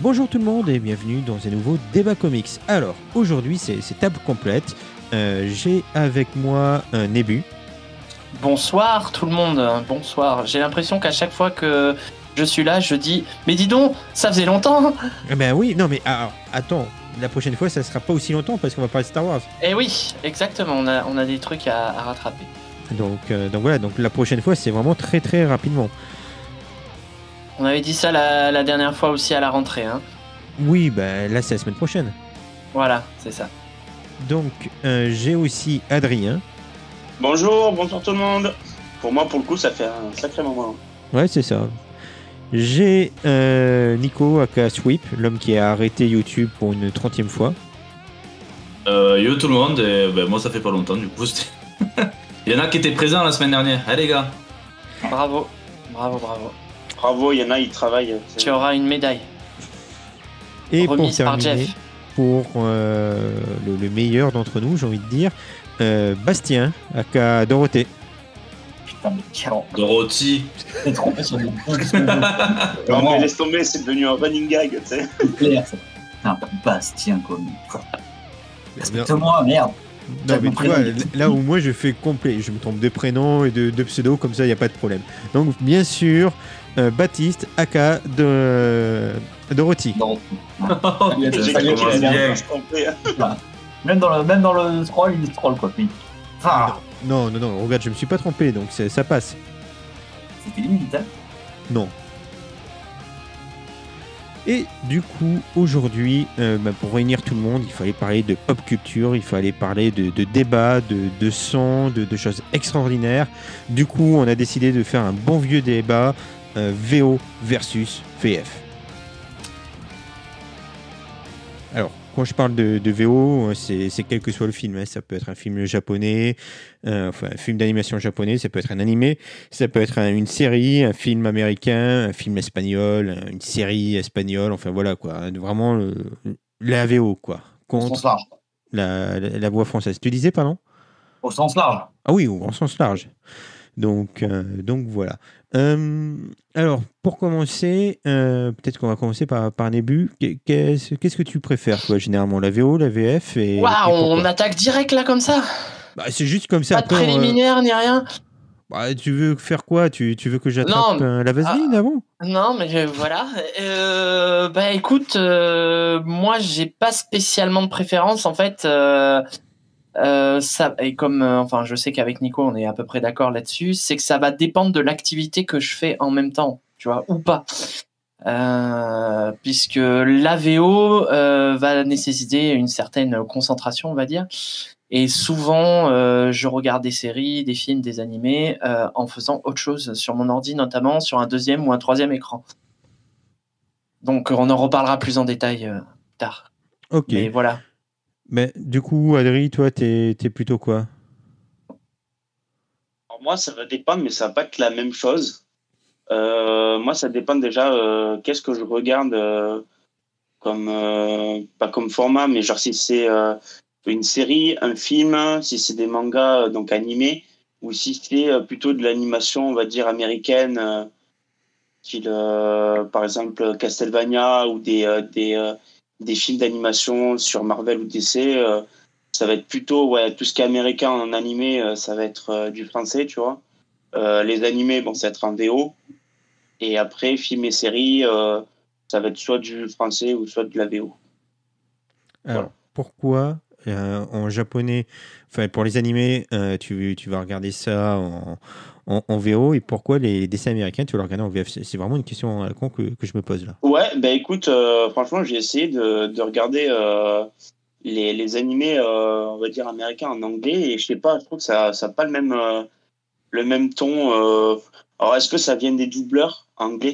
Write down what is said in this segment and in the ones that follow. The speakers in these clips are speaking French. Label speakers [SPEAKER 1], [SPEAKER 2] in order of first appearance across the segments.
[SPEAKER 1] Bonjour tout le monde et bienvenue dans un nouveau débat comics. Alors, aujourd'hui c'est table complète. J'ai avec moi Nébu.
[SPEAKER 2] Bonsoir tout le monde, bonsoir. J'ai l'impression qu'à chaque fois que je suis là, je dis « Mais dis donc, ça faisait longtemps !»
[SPEAKER 1] Ben oui, non mais alors, attends, la prochaine fois ça sera pas aussi longtemps parce qu'on va parler de Star Wars.
[SPEAKER 2] Eh oui, exactement, on a des trucs à rattraper.
[SPEAKER 1] Donc voilà, donc la prochaine fois c'est vraiment très très rapidement.
[SPEAKER 2] On avait dit ça la dernière fois aussi à la rentrée. Hein.
[SPEAKER 1] Oui, ben là c'est la semaine prochaine.
[SPEAKER 2] Voilà, c'est ça.
[SPEAKER 1] Donc j'ai aussi Adrien.
[SPEAKER 3] Bonjour tout le monde. Pour moi, pour le coup, ça fait un sacré moment.
[SPEAKER 1] Ouais, c'est ça. J'ai Nico aka Sweep, l'homme qui a arrêté YouTube pour une 30e fois.
[SPEAKER 4] Yo tout le monde, et moi ça fait pas longtemps du coup. Il y en a qui étaient présents la semaine dernière. Allez les gars.
[SPEAKER 2] Bravo.
[SPEAKER 3] Bravo, il y en a, ils travaillent.
[SPEAKER 2] Tu auras une médaille.
[SPEAKER 1] Et pour
[SPEAKER 2] remise par
[SPEAKER 1] terminer,
[SPEAKER 2] Jeff.
[SPEAKER 1] pour le meilleur d'entre nous, j'ai envie de dire, Bastien aka Dorothée.
[SPEAKER 5] Putain, mais quel
[SPEAKER 4] Dorothy.
[SPEAKER 5] t'es trompé sur les boules.
[SPEAKER 3] Non, mais laisse tomber, c'est devenu un running gag, tu sais.
[SPEAKER 5] C'est clair, ça. Putain, Bastien, quoi. Respecte-moi, merde.
[SPEAKER 1] Non, mais
[SPEAKER 5] Mon
[SPEAKER 1] tu vois,
[SPEAKER 5] prénom.
[SPEAKER 1] là où moi je fais complet, je me trompe de prénom et de pseudo, comme ça il n'y a pas de problème. Donc, bien sûr, Baptiste aka Dorothy.
[SPEAKER 5] Non.
[SPEAKER 3] J'ai
[SPEAKER 4] Ça
[SPEAKER 3] cru qu'il
[SPEAKER 4] commence
[SPEAKER 3] allait
[SPEAKER 4] bien.
[SPEAKER 3] un peu complet.
[SPEAKER 5] Même dans le scroll, il scroll, quoi. Puis... Enfin,
[SPEAKER 1] Non, regarde, je me suis pas trompé, donc ça passe.
[SPEAKER 5] c'était limite, hein.
[SPEAKER 1] Non. Et du coup, aujourd'hui, pour réunir tout le monde, il fallait parler de pop culture, il fallait parler de débats, de sons, de choses extraordinaires. Du coup, on a décidé de faire un bon vieux débat VO versus VF. Alors, quand je parle de VO, c'est quel que soit le film. Hein. Ça peut être un film japonais, un film d'animation japonais, ça peut être un animé, ça peut être une série, un film américain, un film espagnol, une série espagnole, enfin voilà quoi. Vraiment la VO quoi,
[SPEAKER 5] Au sens
[SPEAKER 1] contre
[SPEAKER 5] large.
[SPEAKER 1] la voix française. Tu disais, pardon ?
[SPEAKER 5] Au sens large.
[SPEAKER 1] Ah oui, en sens large. Donc voilà. Alors, pour commencer, peut-être qu'on va commencer par Nébu. Qu'est-ce que tu préfères, toi, généralement, la VO, la VF et
[SPEAKER 2] Waouh, on
[SPEAKER 1] pourquoi ?
[SPEAKER 2] attaque direct là comme ça.
[SPEAKER 1] Bah, c'est juste comme ça.
[SPEAKER 2] Pas de
[SPEAKER 1] Après,
[SPEAKER 2] préliminaire ni rien.
[SPEAKER 1] tu veux faire quoi ? Tu veux que j'attrape
[SPEAKER 2] Non,
[SPEAKER 1] la vaseline avant ?
[SPEAKER 2] Non, mais voilà. Bah écoute, moi j'ai pas spécialement de préférence en fait. Ça et comme enfin je sais qu'avec Nico on est à peu près d'accord là-dessus, c'est que ça va dépendre de l'activité que je fais en même temps, tu vois, ou pas. Puisque l'AVO va nécessiter une certaine concentration, on va dire. Et souvent, je regarde des séries, des films, des animés en faisant autre chose sur mon ordi, notamment sur un deuxième ou un troisième écran. Donc, on en reparlera plus en détail plus tard.
[SPEAKER 1] Ok.
[SPEAKER 2] Mais voilà.
[SPEAKER 1] Mais du coup, Adri, toi, t'es plutôt quoi ?
[SPEAKER 3] Alors moi, ça va dépendre, mais ça va pas être la même chose. Moi, ça dépend déjà qu'est-ce que je regarde pas comme format, mais genre si c'est une série, un film, si c'est des mangas donc animés, ou si c'est plutôt de l'animation, on va dire américaine, style par exemple Castlevania ou des films d'animation sur Marvel ou DC. Ça va être plutôt tout ce qui est américain en animé, ça va être du français, tu vois. Les animés, bon, ça va être en VO. Et après, films et séries, ça va être soit du français ou soit de la VO.
[SPEAKER 1] Alors,
[SPEAKER 3] Voilà.
[SPEAKER 1] pourquoi en japonais, enfin pour les animés, tu vas regarder ça en VO, et pourquoi les dessins américains, tu vas les regarder en VF ? C'est vraiment une question à la con que je me pose là.
[SPEAKER 3] Ouais, bah écoute, franchement, j'ai essayé de regarder les animés, on va dire, américains en anglais, et je sais pas, je trouve que ça n'a pas le même ton. Alors, est-ce que ça vient des doubleurs anglais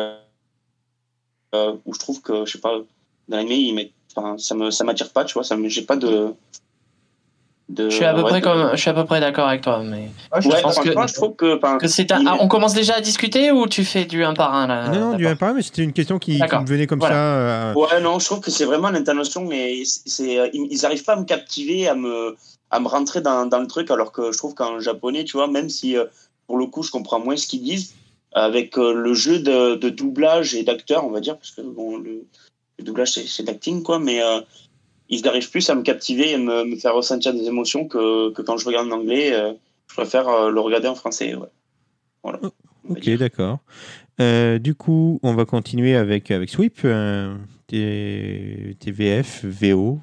[SPEAKER 3] où je trouve que, je sais pas, dans l'animé, ça m'attire pas, tu vois, j'ai pas de
[SPEAKER 2] Je suis à peu près d'accord avec toi, mais
[SPEAKER 3] Ouais,
[SPEAKER 2] pense
[SPEAKER 3] franchement,
[SPEAKER 2] que-
[SPEAKER 3] je trouve que
[SPEAKER 2] c'est on commence déjà à discuter ou tu fais du un par un là
[SPEAKER 1] non, du
[SPEAKER 2] d'abord
[SPEAKER 1] pas, mais c'était une question qui
[SPEAKER 2] D'accord.
[SPEAKER 1] me venait comme
[SPEAKER 2] Voilà.
[SPEAKER 1] ça.
[SPEAKER 3] Ouais, non, je trouve que c'est vraiment l'intonation, mais ils arrivent pas à me captiver, à me rentrer dans le truc, alors que je trouve qu'en japonais, tu vois, même si pour le coup je comprends moins ce qu'ils disent, avec le jeu de doublage et d'acteur, on va dire, parce que bon, le doublage, c'est de l'acting, quoi, mais ils arrivent plus à me captiver et me faire ressentir des émotions que quand je regarde en anglais. Je préfère le regarder en français, ouais. Voilà.
[SPEAKER 1] Ok, d'accord. Du coup, on va continuer avec Sweep, tes VF, VO.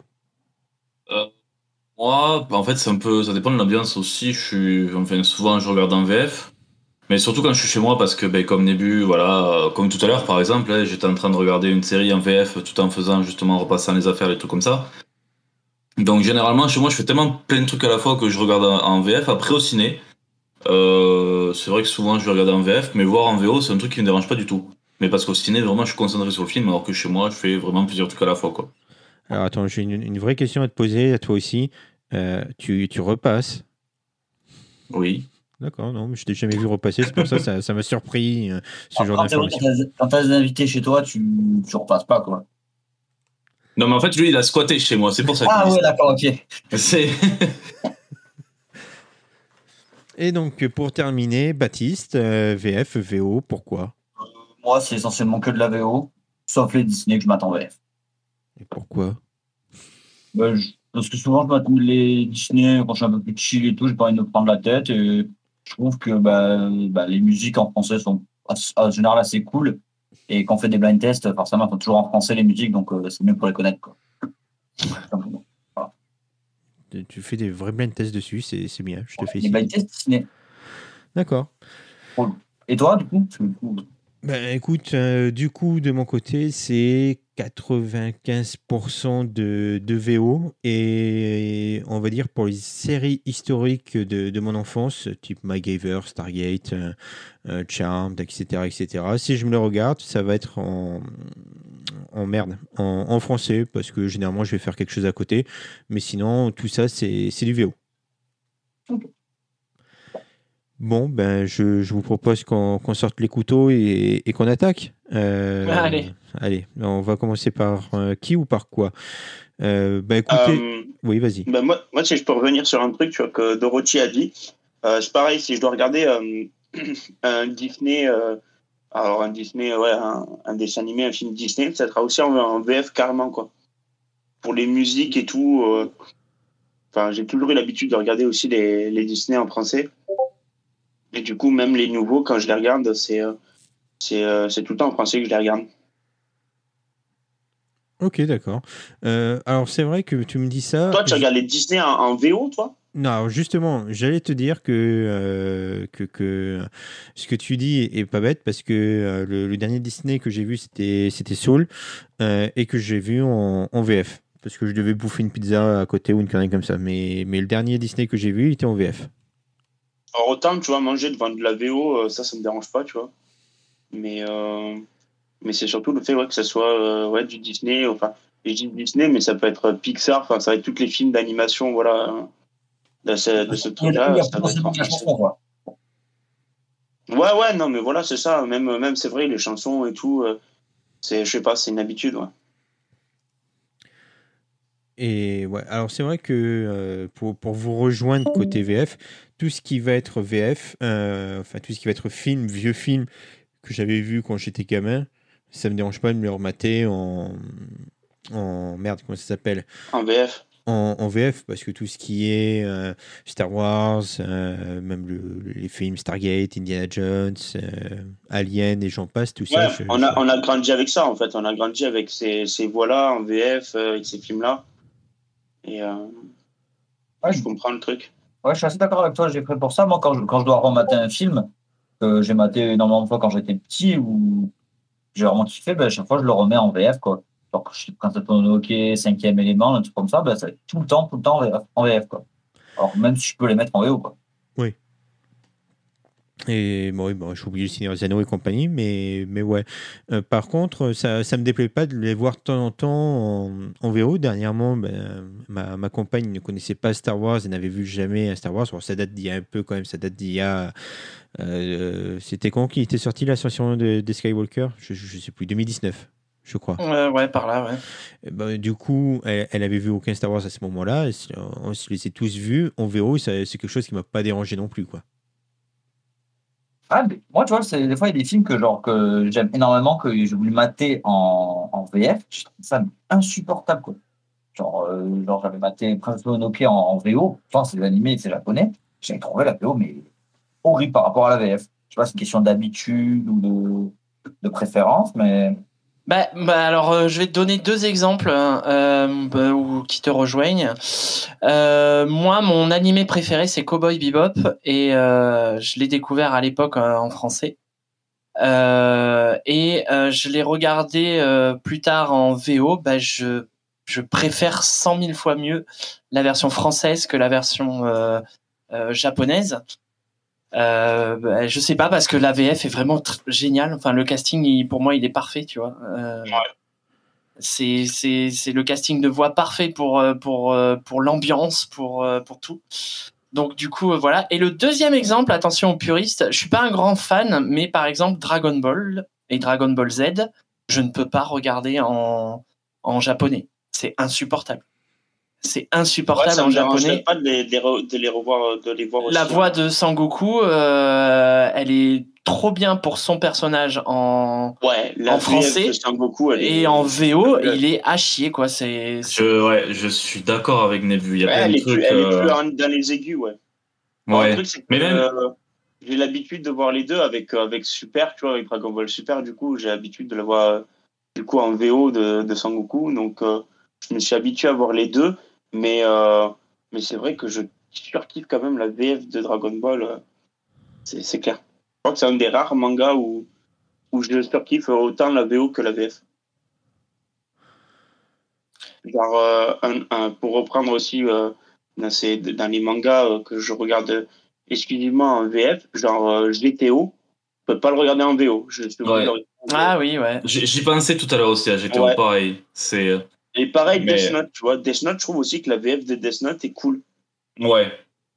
[SPEAKER 4] Moi, en fait, ça dépend de l'ambiance aussi. Souvent, je regarde en VF. Mais surtout quand je suis chez moi, parce que, comme début, voilà, comme tout à l'heure, par exemple, hein, j'étais en train de regarder une série en VF tout en faisant, justement, en repassant les affaires, les trucs comme ça. Donc, généralement, chez moi, je fais tellement plein de trucs à la fois que je regarde en VF. Après, au ciné, c'est vrai que souvent, je vais regarder en VF, mais voir en VO, c'est un truc qui me dérange pas du tout. Mais parce qu'au ciné, vraiment, je suis concentré sur le film, alors que chez moi, je fais vraiment plusieurs trucs à la fois, quoi.
[SPEAKER 1] Alors attends, j'ai une vraie question à te poser, à toi aussi. Tu repasses?
[SPEAKER 4] Oui.
[SPEAKER 1] D'accord, non, mais je t'ai jamais vu repasser, c'est pour ça m'a surpris, ce genre
[SPEAKER 5] Après, ouais,
[SPEAKER 1] d'information.
[SPEAKER 5] quand t'as des invités chez toi, tu repasses pas, quoi.
[SPEAKER 4] Non, mais en fait, lui, il a squatté chez moi, c'est pour ça qu'il
[SPEAKER 5] Ah
[SPEAKER 4] dit
[SPEAKER 5] ouais,
[SPEAKER 4] ça.
[SPEAKER 5] d'accord, ok.
[SPEAKER 4] C'est...
[SPEAKER 1] Et donc, pour terminer, Baptiste, VF, VO, pourquoi?
[SPEAKER 5] Moi, c'est essentiellement que de la VO, sauf les Disney que je m'attends VF.
[SPEAKER 1] Et pourquoi?
[SPEAKER 5] Parce que souvent, je m'attends les Disney, quand je suis un peu plus chill et tout, j'ai pas envie de me prendre la tête. Et je trouve que les musiques en français sont en général assez cool. Et quand on fait des blind tests, forcément, elles sont toujours en français les musiques, donc c'est mieux pour les connaître, quoi. Simplement. Voilà.
[SPEAKER 1] Tu fais des vrais blind tests dessus, c'est bien, je te
[SPEAKER 5] Les
[SPEAKER 1] félicite.
[SPEAKER 5] blind tests Disney.
[SPEAKER 1] D'accord.
[SPEAKER 5] Et toi, du coup?
[SPEAKER 1] Ben, écoute, du coup, de mon côté, c'est 95% de VO et on va dire pour les séries historiques de mon enfance, type MacGyver, Stargate, Charmed, etc., etc. Si je me le regarde, ça va être en français parce que généralement je vais faire quelque chose à côté, mais sinon tout ça c'est du VO.
[SPEAKER 5] Ok.
[SPEAKER 1] Bon, ben, je vous propose qu'on sorte les couteaux et qu'on attaque. Allez, on va commencer par qui ou par quoi? Ben, écoutez, oui, vas-y.
[SPEAKER 3] Moi, si je peux revenir sur un truc, tu vois, que Dorothy a dit, c'est pareil, si je dois regarder un Disney, alors un Disney, ouais, un dessin animé, un film Disney, ça sera aussi en VF carrément, quoi. Pour les musiques et tout, enfin, j'ai toujours eu l'habitude de regarder aussi les Disney en français. Et du coup, même les nouveaux, quand je les regarde, c'est tout le temps en français que je les regarde.
[SPEAKER 1] Ok, d'accord. Alors, c'est vrai que tu me dis ça.
[SPEAKER 3] Toi, tu regardes les Disney en VO, toi?
[SPEAKER 1] Non, alors justement, j'allais te dire que ce que tu dis est pas bête parce que le dernier Disney que j'ai vu, c'était Soul et que j'ai vu en VF. Parce que je devais bouffer une pizza à côté ou une connerie comme ça. Mais le dernier Disney que j'ai vu, il était en VF.
[SPEAKER 3] Alors, autant, tu vois, manger devant de la VO, ça me dérange pas, tu vois. Mais c'est surtout le fait, ouais, que ça soit ouais, du Disney. Enfin, je dis Disney, mais ça peut être Pixar. Enfin, ça va être tous les films d'animation, voilà, de ce
[SPEAKER 5] Il
[SPEAKER 3] truc-là.
[SPEAKER 5] y a
[SPEAKER 3] Ça va être
[SPEAKER 5] potentiellement
[SPEAKER 3] en
[SPEAKER 5] de la
[SPEAKER 3] français.
[SPEAKER 5] chanson, quoi.
[SPEAKER 3] Ouais, non, mais voilà, c'est ça. Même c'est vrai, les chansons et tout, je sais pas, c'est une habitude, ouais.
[SPEAKER 1] Et ouais, alors c'est vrai que pour vous rejoindre côté VF, tout ce qui va être VF, enfin tout ce qui va être film, vieux film que j'avais vu quand j'étais gamin, ça me dérange pas de me le remater en merde, comment ça s'appelle?
[SPEAKER 3] En VF.
[SPEAKER 1] En VF, parce que tout ce qui est Star Wars, même les films Stargate, Indiana Jones, Alien et j'en passe, tout ça.
[SPEAKER 3] Ouais, on a grandi avec ça, en fait. On a grandi avec ces voix-là en VF, avec ces films-là. Et
[SPEAKER 5] Ouais,
[SPEAKER 3] je comprends le truc.
[SPEAKER 5] ouais, je suis assez d'accord avec toi, j'ai pris pour ça. Moi, quand je dois remater un film que j'ai maté énormément de fois quand j'étais petit ou j'ai vraiment kiffé, à chaque fois, je le remets en VF, quoi. Genre, quand je suis Princesse Mononoke, Cinquième élément, un truc comme ça, ça va être tout le temps en VF, quoi. Alors, même si je peux les mettre en VO, quoi.
[SPEAKER 1] Oui. Et bon, oui, bon, j'ai oublié le Seigneur des Anneaux et compagnie, mais ouais. Par contre, ça me déplaît pas de les voir de temps en temps en VO. Dernièrement, ma compagne ne connaissait pas Star Wars et n'avait vu jamais un Star Wars. Bon, ça date d'il y a un peu quand même, ça date d'il y a. C'était quand qui était sorti l'ascension des Skywalker? Je sais plus, 2019, je crois.
[SPEAKER 2] Ouais, par là, ouais.
[SPEAKER 1] Et ben, du coup, elle avait vu aucun Star Wars à ce moment-là. On se les a tous vus en VO. C'est quelque chose qui m'a pas dérangé non plus, quoi.
[SPEAKER 5] Ah, mais moi, tu vois, des fois, il y a des films que j'aime énormément, que j'ai voulu mater en VF. Je trouve ça insupportable, quoi. Genre j'avais maté Prince Mononoke en VO. Je pense que c'est des animés, c'est japonais. J'ai trouvé la VO, mais horrible par rapport à la VF. Je sais pas, c'est une question d'habitude ou de préférence, mais
[SPEAKER 2] Alors, je vais te donner 2 exemples qui te rejoignent. Moi, mon animé préféré, c'est Cowboy Bebop, et je l'ai découvert à l'époque en français. Je l'ai regardé plus tard en VO. Je préfère 100 000 fois mieux la version française que la version japonaise. Je sais pas, parce que la VF est vraiment géniale. Enfin, le casting, pour moi, il est parfait, tu vois. C'est le casting de voix parfait pour l'ambiance, pour tout. Donc du coup, voilà. Et le deuxième exemple, attention aux puristes, je suis pas un grand fan, mais par exemple Dragon Ball et Dragon Ball Z, je ne peux pas regarder en japonais. C'est insupportable. C'est insupportable
[SPEAKER 3] ça
[SPEAKER 2] en
[SPEAKER 3] me dérangerait
[SPEAKER 2] japonais.
[SPEAKER 3] pas de les revoir, de les voir aussi.
[SPEAKER 2] La voix de Sangoku, elle est trop bien pour son personnage en
[SPEAKER 3] la
[SPEAKER 2] français,
[SPEAKER 3] VF de Sangoku,
[SPEAKER 2] et en VO, il est à chier, quoi.
[SPEAKER 4] Je suis d'accord avec Nebu. Il y a plein de trucs.
[SPEAKER 3] Elle est plus dans les aigus, ouais.
[SPEAKER 4] Ouais.
[SPEAKER 3] Le truc, c'est que
[SPEAKER 4] Mais même.
[SPEAKER 3] J'ai l'habitude de voir les deux avec Super, tu vois, avec Dragon Ball Super. Du coup, j'ai l'habitude de la voir du coup en VO de Sangoku. Donc, je me suis habitué à voir les deux. Mais c'est vrai que je surkiffe quand même la VF de Dragon Ball. C'est clair. Je crois que c'est un des rares mangas où je surkiffe autant la VO que la VF. Genre, pour reprendre aussi dans les mangas que je regarde exclusivement en VF, genre GTO, je peux pas le regarder en VO. Je suis obligé de le regarder en VF.
[SPEAKER 2] Ah oui, ouais.
[SPEAKER 4] J'y pensais tout à l'heure aussi à GTO,
[SPEAKER 3] Ouais.
[SPEAKER 4] pareil.
[SPEAKER 3] Et pareil,
[SPEAKER 4] Mais-
[SPEAKER 3] Death Note, tu vois. Death Note, je trouve aussi que la VF de Death Note est cool.
[SPEAKER 4] Ouais.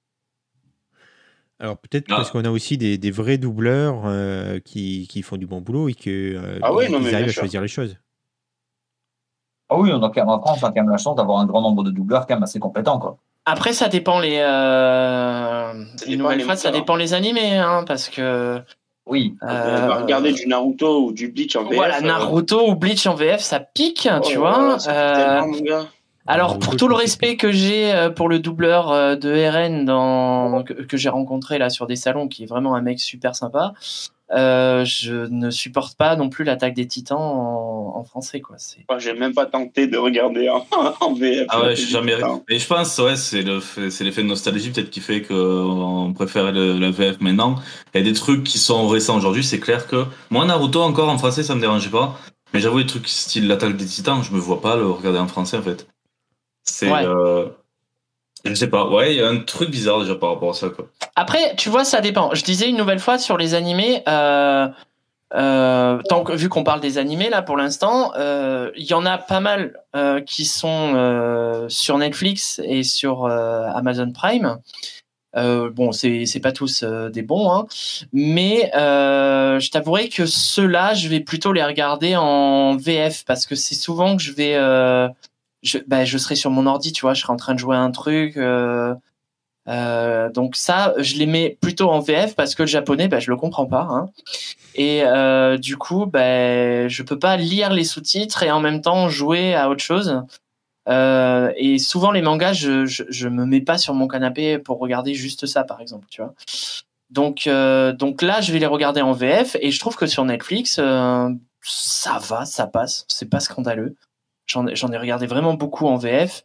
[SPEAKER 1] Alors peut-être
[SPEAKER 4] Ah.
[SPEAKER 1] parce qu'on a aussi des vrais doubleurs qui font du bon boulot et que
[SPEAKER 3] Oui, non, mais
[SPEAKER 1] ils arrivent
[SPEAKER 3] bien
[SPEAKER 1] à
[SPEAKER 3] sûr.
[SPEAKER 1] choisir les choses.
[SPEAKER 5] ah oui, en France, on a quand même la chance d'avoir un grand nombre de doubleurs quand même assez compétents, quoi.
[SPEAKER 2] Après, ça dépend les. Une nouvelle fois, ça dépend les animés, hein, parce que.
[SPEAKER 5] Oui.
[SPEAKER 3] Regarder du Naruto ou du Bleach en VF.
[SPEAKER 2] Voilà, Naruto ou Bleach en VF, ça pique, tu vois.
[SPEAKER 3] Ça pique tellement, mon gars.
[SPEAKER 2] Alors,
[SPEAKER 1] Naruto,
[SPEAKER 2] pour
[SPEAKER 1] je
[SPEAKER 2] tout le
[SPEAKER 1] pense que
[SPEAKER 2] respect que j'ai pour le doubleur de RN que j'ai rencontré là sur des salons, qui est vraiment un mec super sympa, je ne supporte pas non plus l'Attaque des Titans en français, quoi.
[SPEAKER 3] J'ai même pas tenté de regarder en VF.
[SPEAKER 4] Ah ouais, je suis jamais. Mais je pense, ouais, c'est l'effet de nostalgie peut-être qui fait qu'on préfère la VF maintenant. Il y a des trucs qui sont récents aujourd'hui, c'est clair que. Moi, Naruto, encore en français, ça me dérangeait pas. Mais j'avoue, les trucs style l'Attaque des Titans, je me vois pas le regarder en français en fait.
[SPEAKER 2] Ouais.
[SPEAKER 4] Je sais pas, ouais, il y a un truc bizarre déjà par rapport à ça, quoi.
[SPEAKER 2] Après, tu vois, ça dépend. Je disais une nouvelle fois sur les animés, vu qu'on parle des animés là pour l'instant, il y en a pas mal qui sont sur Netflix et sur Amazon Prime. Bon, c'est pas tous des bons, hein, mais je t'avouerai que ceux-là, je vais plutôt les regarder en VF, parce que c'est souvent que je vais je serai sur mon ordi, tu vois, je serai en train de jouer à un truc. Donc ça, je les mets plutôt en VF, parce que le japonais, je le comprends pas, hein. Et du coup, je peux pas lire les sous-titres et en même temps jouer à autre chose. Et souvent les mangas, je me mets pas sur mon canapé pour regarder juste ça, par exemple, tu vois. Donc là, je vais les regarder en VF, et je trouve que sur Netflix, ça va, ça passe, c'est pas scandaleux. J'en ai regardé vraiment beaucoup en VF.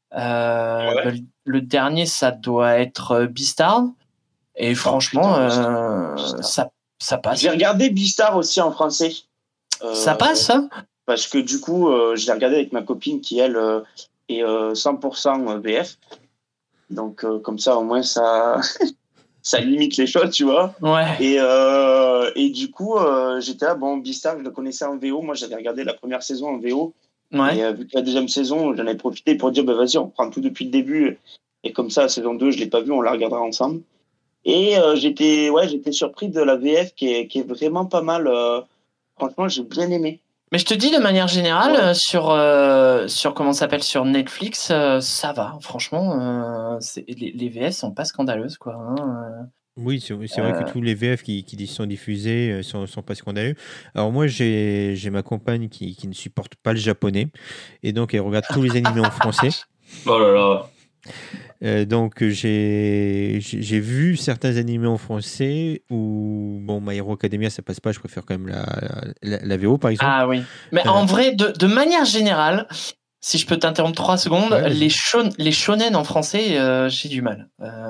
[SPEAKER 2] Le dernier, ça doit être Beastars, et franchement, ça passe.
[SPEAKER 3] J'ai regardé Beastars aussi en français.
[SPEAKER 2] Ça passe, hein?
[SPEAKER 3] Parce que du coup, je l'ai regardé avec ma copine qui, elle, est 100% VF. Donc, comme ça, au moins, ça limite les choses, tu vois.
[SPEAKER 2] Ouais.
[SPEAKER 3] Et du coup, j'étais là, bon, Beastars, je le connaissais en VO. Moi, j'avais regardé la première saison en VO.
[SPEAKER 2] Ouais.
[SPEAKER 3] Et vu que la deuxième saison, j'en ai profité pour dire, vas-y, on prend tout depuis le début. Et comme ça, la saison 2, je ne l'ai pas vue, on la regardera ensemble. Et j'étais surpris de la VF qui est vraiment pas mal. Franchement, j'ai bien aimé.
[SPEAKER 2] Mais je te dis, de manière générale, sur comment ça s'appelle, sur Netflix, ça va. Franchement, les VF sont pas scandaleuses, quoi. Hein.
[SPEAKER 1] Oui, c'est vrai que tous les VF qui sont diffusés sont pas scandaleux. Alors moi, j'ai ma compagne qui ne supporte pas le japonais et donc elle regarde tous les animés en français.
[SPEAKER 4] Oh là là.
[SPEAKER 1] Donc j'ai vu certains animés en français où bon, My Hero Academia ça passe pas, je préfère quand même la VO par exemple.
[SPEAKER 2] Ah oui. Mais en vrai, de manière générale, si je peux t'interrompre 3 secondes,
[SPEAKER 1] Ouais, vas-y.
[SPEAKER 2] les shonen en français, j'ai du mal.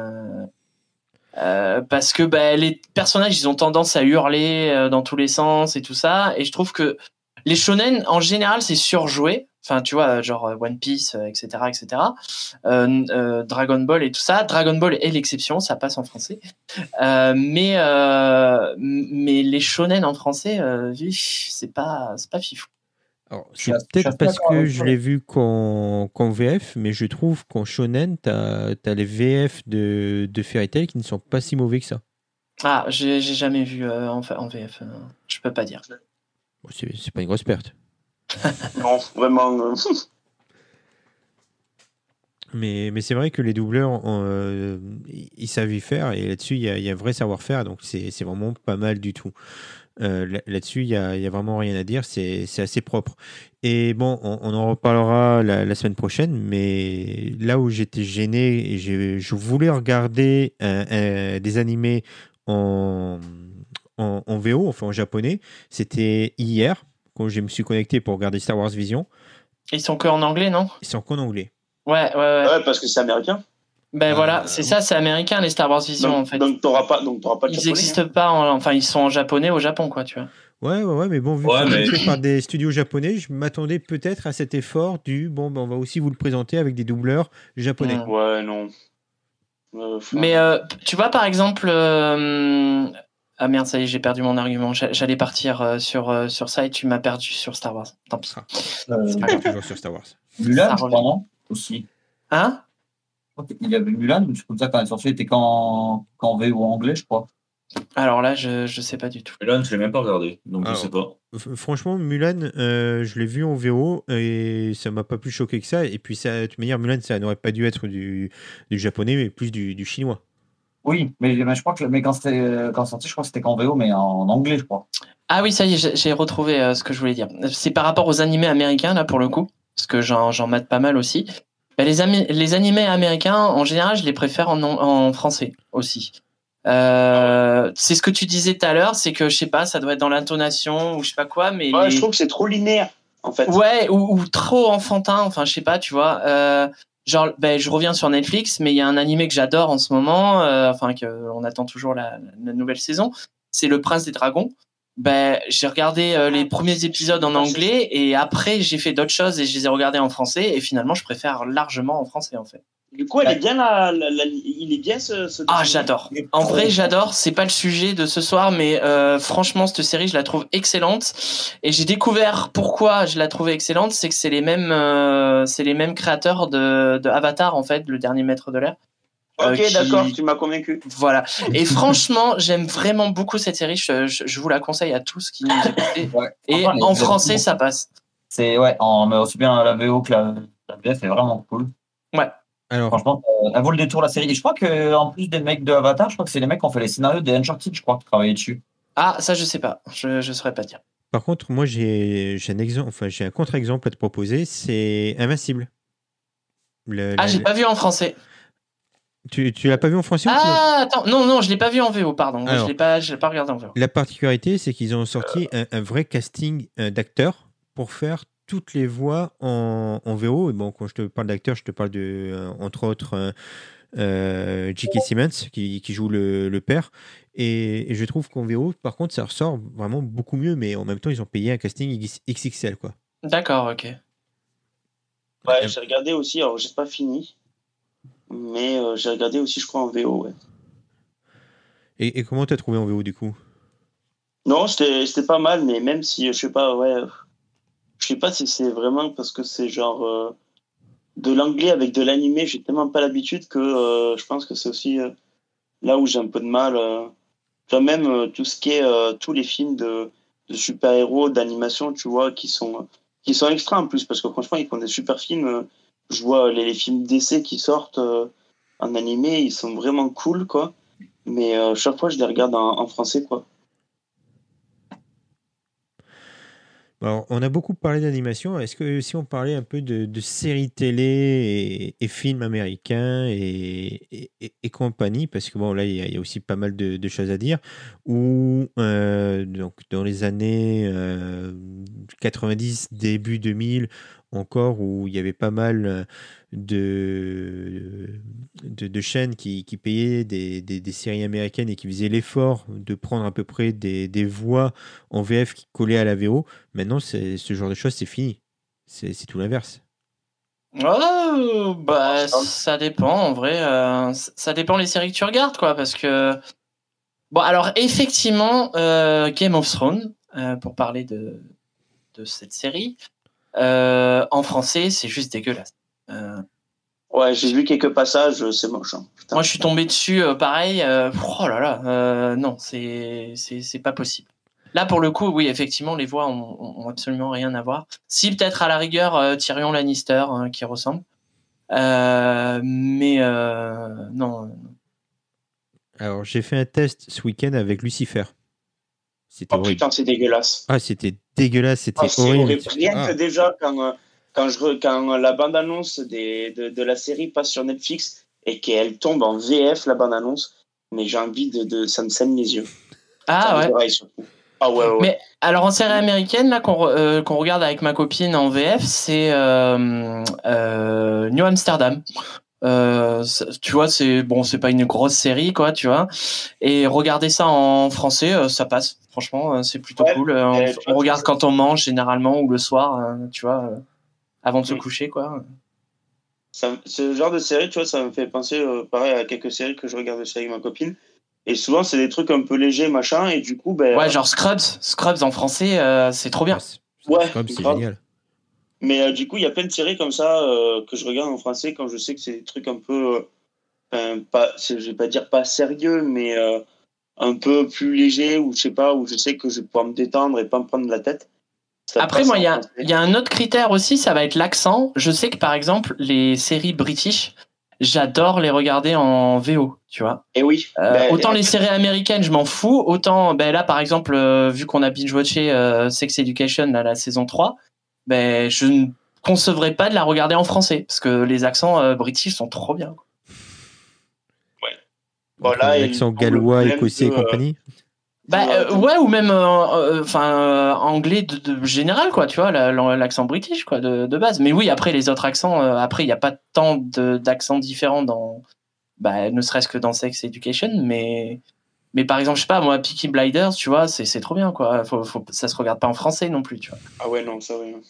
[SPEAKER 2] Parce que les personnages, ils ont tendance à hurler dans tous les sens et tout ça. Et je trouve que les shonen, en général, c'est surjoué. Enfin, tu vois, genre One Piece, etc., etc. Dragon Ball et tout ça. Dragon Ball est l'exception, ça passe en français. Mais les shonen en français, c'est pas fifou.
[SPEAKER 1] Alors,
[SPEAKER 5] Je suis
[SPEAKER 1] c'est
[SPEAKER 5] assez
[SPEAKER 1] peut-être parce
[SPEAKER 5] d'accord
[SPEAKER 1] que
[SPEAKER 5] avec
[SPEAKER 1] je
[SPEAKER 5] toi.
[SPEAKER 1] l'ai vu qu'en VF, mais je trouve qu'en shonen, t'as les VF de Fairy Tail qui ne sont pas si mauvais que ça.
[SPEAKER 2] Ah, j'ai jamais vu en VF. Je peux pas dire.
[SPEAKER 1] Bon, c'est pas une grosse perte.
[SPEAKER 3] Non, vraiment.
[SPEAKER 1] Mais c'est vrai que les doubleurs, ils savent y faire et là-dessus, il y a un vrai savoir-faire, donc c'est vraiment pas mal du tout. Là-dessus, il y a vraiment rien à dire, c'est assez propre. Et bon, on en reparlera la semaine prochaine, mais là où j'étais gêné et je voulais regarder des animés en, en VO, enfin en japonais, c'était hier, quand je me suis connecté pour regarder Star Wars Vision.
[SPEAKER 2] Ils sont que en anglais, non?
[SPEAKER 1] C'est en anglais.
[SPEAKER 2] Ouais.
[SPEAKER 3] Ouais, parce que c'est américain.
[SPEAKER 2] Voilà, c'est ça, c'est américain les Star Wars Vision en fait.
[SPEAKER 3] Donc t'auras pas de
[SPEAKER 2] Ils
[SPEAKER 3] japonais.
[SPEAKER 2] n'existent pas, enfin ils sont en japonais au Japon quoi, tu vois.
[SPEAKER 1] Ouais, mais bon, vu
[SPEAKER 4] Ouais,
[SPEAKER 1] que
[SPEAKER 4] mais-
[SPEAKER 1] c'est fait par des studios japonais, je m'attendais peut-être à cet effort bon, on va aussi vous le présenter avec des doubleurs japonais.
[SPEAKER 2] Mm.
[SPEAKER 3] Ouais, non.
[SPEAKER 2] Mais tu vois par exemple, ah merde, ça y est, j'ai perdu mon argument. J'allais partir sur ça et tu m'as perdu sur Star Wars. Tant pis.
[SPEAKER 1] C'est pas grave, toujours sur Star Wars.
[SPEAKER 5] Mulan,
[SPEAKER 2] Ça
[SPEAKER 5] je
[SPEAKER 2] revient.
[SPEAKER 5] crois, non? Aussi.
[SPEAKER 2] Hein?
[SPEAKER 5] Il y avait Mulan, mais c'est comme ça quand elle est sortie, elle était qu'en VO anglais, je crois.
[SPEAKER 2] Alors là, je sais pas du tout.
[SPEAKER 4] Mulan, je l'ai même pas regardé, donc
[SPEAKER 1] Alors,
[SPEAKER 4] je sais pas.
[SPEAKER 1] Franchement, Mulan, je l'ai vu en VO et ça m'a pas plus choqué que ça. Et puis, ça, de toute manière, Mulan, ça n'aurait pas dû être du japonais, mais plus du chinois.
[SPEAKER 5] Oui, mais je crois que quand c'est sorti, je crois que c'était qu'en VO, mais en anglais, je crois.
[SPEAKER 2] Ah oui, ça y est, j'ai retrouvé ce que je voulais dire. C'est par rapport aux animés américains, là, pour le coup, parce que j'en mate pas mal aussi. Les animés américains, en général, je les préfère en français aussi. C'est ce que tu disais tout à l'heure, c'est que, je sais pas, ça doit être dans l'intonation ou je sais pas quoi, mais...
[SPEAKER 3] Ouais, je trouve que c'est trop linéaire, en fait.
[SPEAKER 2] Ouais, ou trop enfantin, enfin, je sais pas, tu vois. Genre, je reviens sur Netflix, mais il y a un animé que j'adore en ce moment, enfin, on attend toujours la nouvelle saison, c'est Le Prince des Dragons. J'ai regardé les premiers épisodes en anglais et après j'ai fait d'autres choses et je les ai regardés en français et finalement je préfère largement en français en fait.
[SPEAKER 3] Du coup, elle est bien il est bien ce
[SPEAKER 2] Ah,
[SPEAKER 3] dessin.
[SPEAKER 2] j'adore. En vrai, j'adore. C'est pas le sujet de ce soir, mais franchement, cette série, je la trouve excellente. Et j'ai découvert pourquoi je la trouvais excellente, c'est que c'est les mêmes créateurs de Avatar en fait, le dernier maître de l'air.
[SPEAKER 3] Ok, d'accord, tu m'as convaincu.
[SPEAKER 2] Voilà. Et franchement, j'aime vraiment beaucoup cette série. Je vous la conseille à tous qui nous écoutez.
[SPEAKER 5] Ouais.
[SPEAKER 2] Et
[SPEAKER 5] Franchement,
[SPEAKER 2] en
[SPEAKER 5] les-
[SPEAKER 2] français, ça passe.
[SPEAKER 5] C'est, ouais, mais aussi bien la VO que la VF est vraiment cool.
[SPEAKER 2] Ouais.
[SPEAKER 1] Alors,
[SPEAKER 5] Franchement, elle vaut le détour, la série. Et je crois qu'en plus des mecs de Avatar, je crois que c'est les mecs qui ont fait les scénarios des Uncharted, je crois, qui travaillaient dessus.
[SPEAKER 2] Ah, ça, je sais pas. Je saurais pas dire.
[SPEAKER 1] par contre, moi, j'ai un exemple, enfin, j'ai un contre-exemple à te proposer, c'est Invincible.
[SPEAKER 2] Ah, j'ai pas vu en français.
[SPEAKER 1] Tu l'as pas vu en français ou
[SPEAKER 2] Ah, attends, non, je l'ai pas vu en VO, pardon.
[SPEAKER 1] Alors,
[SPEAKER 2] Je l'ai pas regardé en VO.
[SPEAKER 1] La particularité, c'est qu'ils ont sorti un vrai casting d'acteurs pour faire toutes les voix en VO. Et bon, quand je te parle d'acteurs, je te parle de, entre autres, J.K. Simmons qui joue le père. Et je trouve qu'en VO, par contre, ça ressort vraiment beaucoup mieux. Mais en même temps, ils ont payé un casting XXL, quoi.
[SPEAKER 2] D'accord, ok.
[SPEAKER 3] Ouais, j'ai regardé aussi, alors j'ai pas fini, mais j'ai regardé aussi, je crois, en VO, ouais.
[SPEAKER 1] Et comment t'as trouvé en VO, du coup?
[SPEAKER 3] Non, c'était pas mal, mais même si, je sais pas, ouais, je sais pas si c'est vraiment parce que c'est genre de l'anglais avec de l'animé, j'ai tellement pas l'habitude que je pense que c'est aussi là où j'ai un peu de mal. Toi même tout ce qui est tous les films de super-héros, d'animation, tu vois, qui sont extra en plus, parce que franchement, ils font des super films. Je vois les films d'essai qui sortent en animé, ils sont vraiment cool, quoi. Mais chaque fois, je les regarde en français, quoi.
[SPEAKER 1] Alors, on a beaucoup parlé d'animation. Est-ce que si on parlait un peu de séries télé et films américains et compagnie, parce que bon, là, il y a aussi pas mal de choses à dire, où donc, dans les années 90, début 2000, encore, où il y avait pas mal de chaînes qui payaient des séries américaines et qui faisaient l'effort de prendre à peu près des voix en VF qui collaient à la VO. Maintenant, ce genre de choses, c'est fini. C'est tout l'inverse.
[SPEAKER 2] Oh, bah, ça dépend, en vrai. Ça dépend les séries que tu regardes, quoi, parce que... Bon, alors, effectivement, Game of Thrones, pour parler de cette série, en français, c'est juste dégueulasse.
[SPEAKER 3] Ouais, j'ai vu quelques passages, c'est moche. Hein. Putain.
[SPEAKER 2] Moi, je suis tombé dessus, pareil. Oh là là, non, c'est pas possible. Là, pour le coup, oui, effectivement, les voix ont absolument rien à voir. Si, peut-être à la rigueur, Tyrion Lannister, qui ressemble. Mais non.
[SPEAKER 1] Alors, j'ai fait un test ce week-end avec Lucifer. C'était
[SPEAKER 3] Oh
[SPEAKER 1] horrible.
[SPEAKER 3] putain, c'est dégueulasse.
[SPEAKER 1] Ah, c'était dégueulasse, c'était horrible.
[SPEAKER 3] Rien que déjà, quand la bande-annonce de la série passe sur Netflix et qu'elle tombe en VF, la bande-annonce, mais j'ai envie ça me saigne les yeux.
[SPEAKER 2] Ah ouais.
[SPEAKER 3] Oreilles, surtout. Ah ouais.
[SPEAKER 2] Mais alors en série américaine là qu'on regarde avec ma copine en VF, c'est New Amsterdam. Tu vois, c'est pas une grosse série quoi, tu vois. Et regarder ça en français, ça passe. Franchement, c'est plutôt cool. On regarde quand on mange généralement ou le soir, tu vois, avant de se coucher quoi.
[SPEAKER 3] Ce genre de série, tu vois, ça me fait penser pareil à quelques séries que je regarde aussi avec ma copine. Et souvent, c'est des trucs un peu légers, machin, et du coup, ben...
[SPEAKER 2] Ouais, genre Scrubs en français, c'est trop bien.
[SPEAKER 1] Scrubs, c'est génial.
[SPEAKER 3] Mais du coup, il y a plein de séries comme ça que je regarde en français quand je sais que c'est des trucs un peu... je vais pas dire pas sérieux, mais un peu plus léger, ou je sais pas, où je sais que je vais pouvoir me détendre et pas me prendre la tête.
[SPEAKER 2] Après, moi, il y a un autre critère aussi, ça va être l'accent. Je sais que, par exemple, les séries british, j'adore les regarder en VO, tu vois.
[SPEAKER 3] Et oui.
[SPEAKER 2] Autant les séries américaines, je m'en fous. Autant, là, par exemple, vu qu'on a binge-watché Sex Education, là, la saison 3, je ne concevrais pas de la regarder en français, parce que les accents british sont trop bien.
[SPEAKER 3] Ouais. Voilà,
[SPEAKER 1] l'accent gallois, écossais et compagnie.
[SPEAKER 2] Ouais, ou même anglais de général quoi, tu vois, l'accent british quoi de base. Mais oui, après les autres accents, après il y a pas tant d'accents différents dans ne serait-ce que dans Sex Education, mais par exemple, je sais pas moi, Peaky Blinders, tu vois, c'est trop bien quoi. Ça se regarde pas en français non plus, tu vois.
[SPEAKER 3] Ah ouais, non, ça ouais.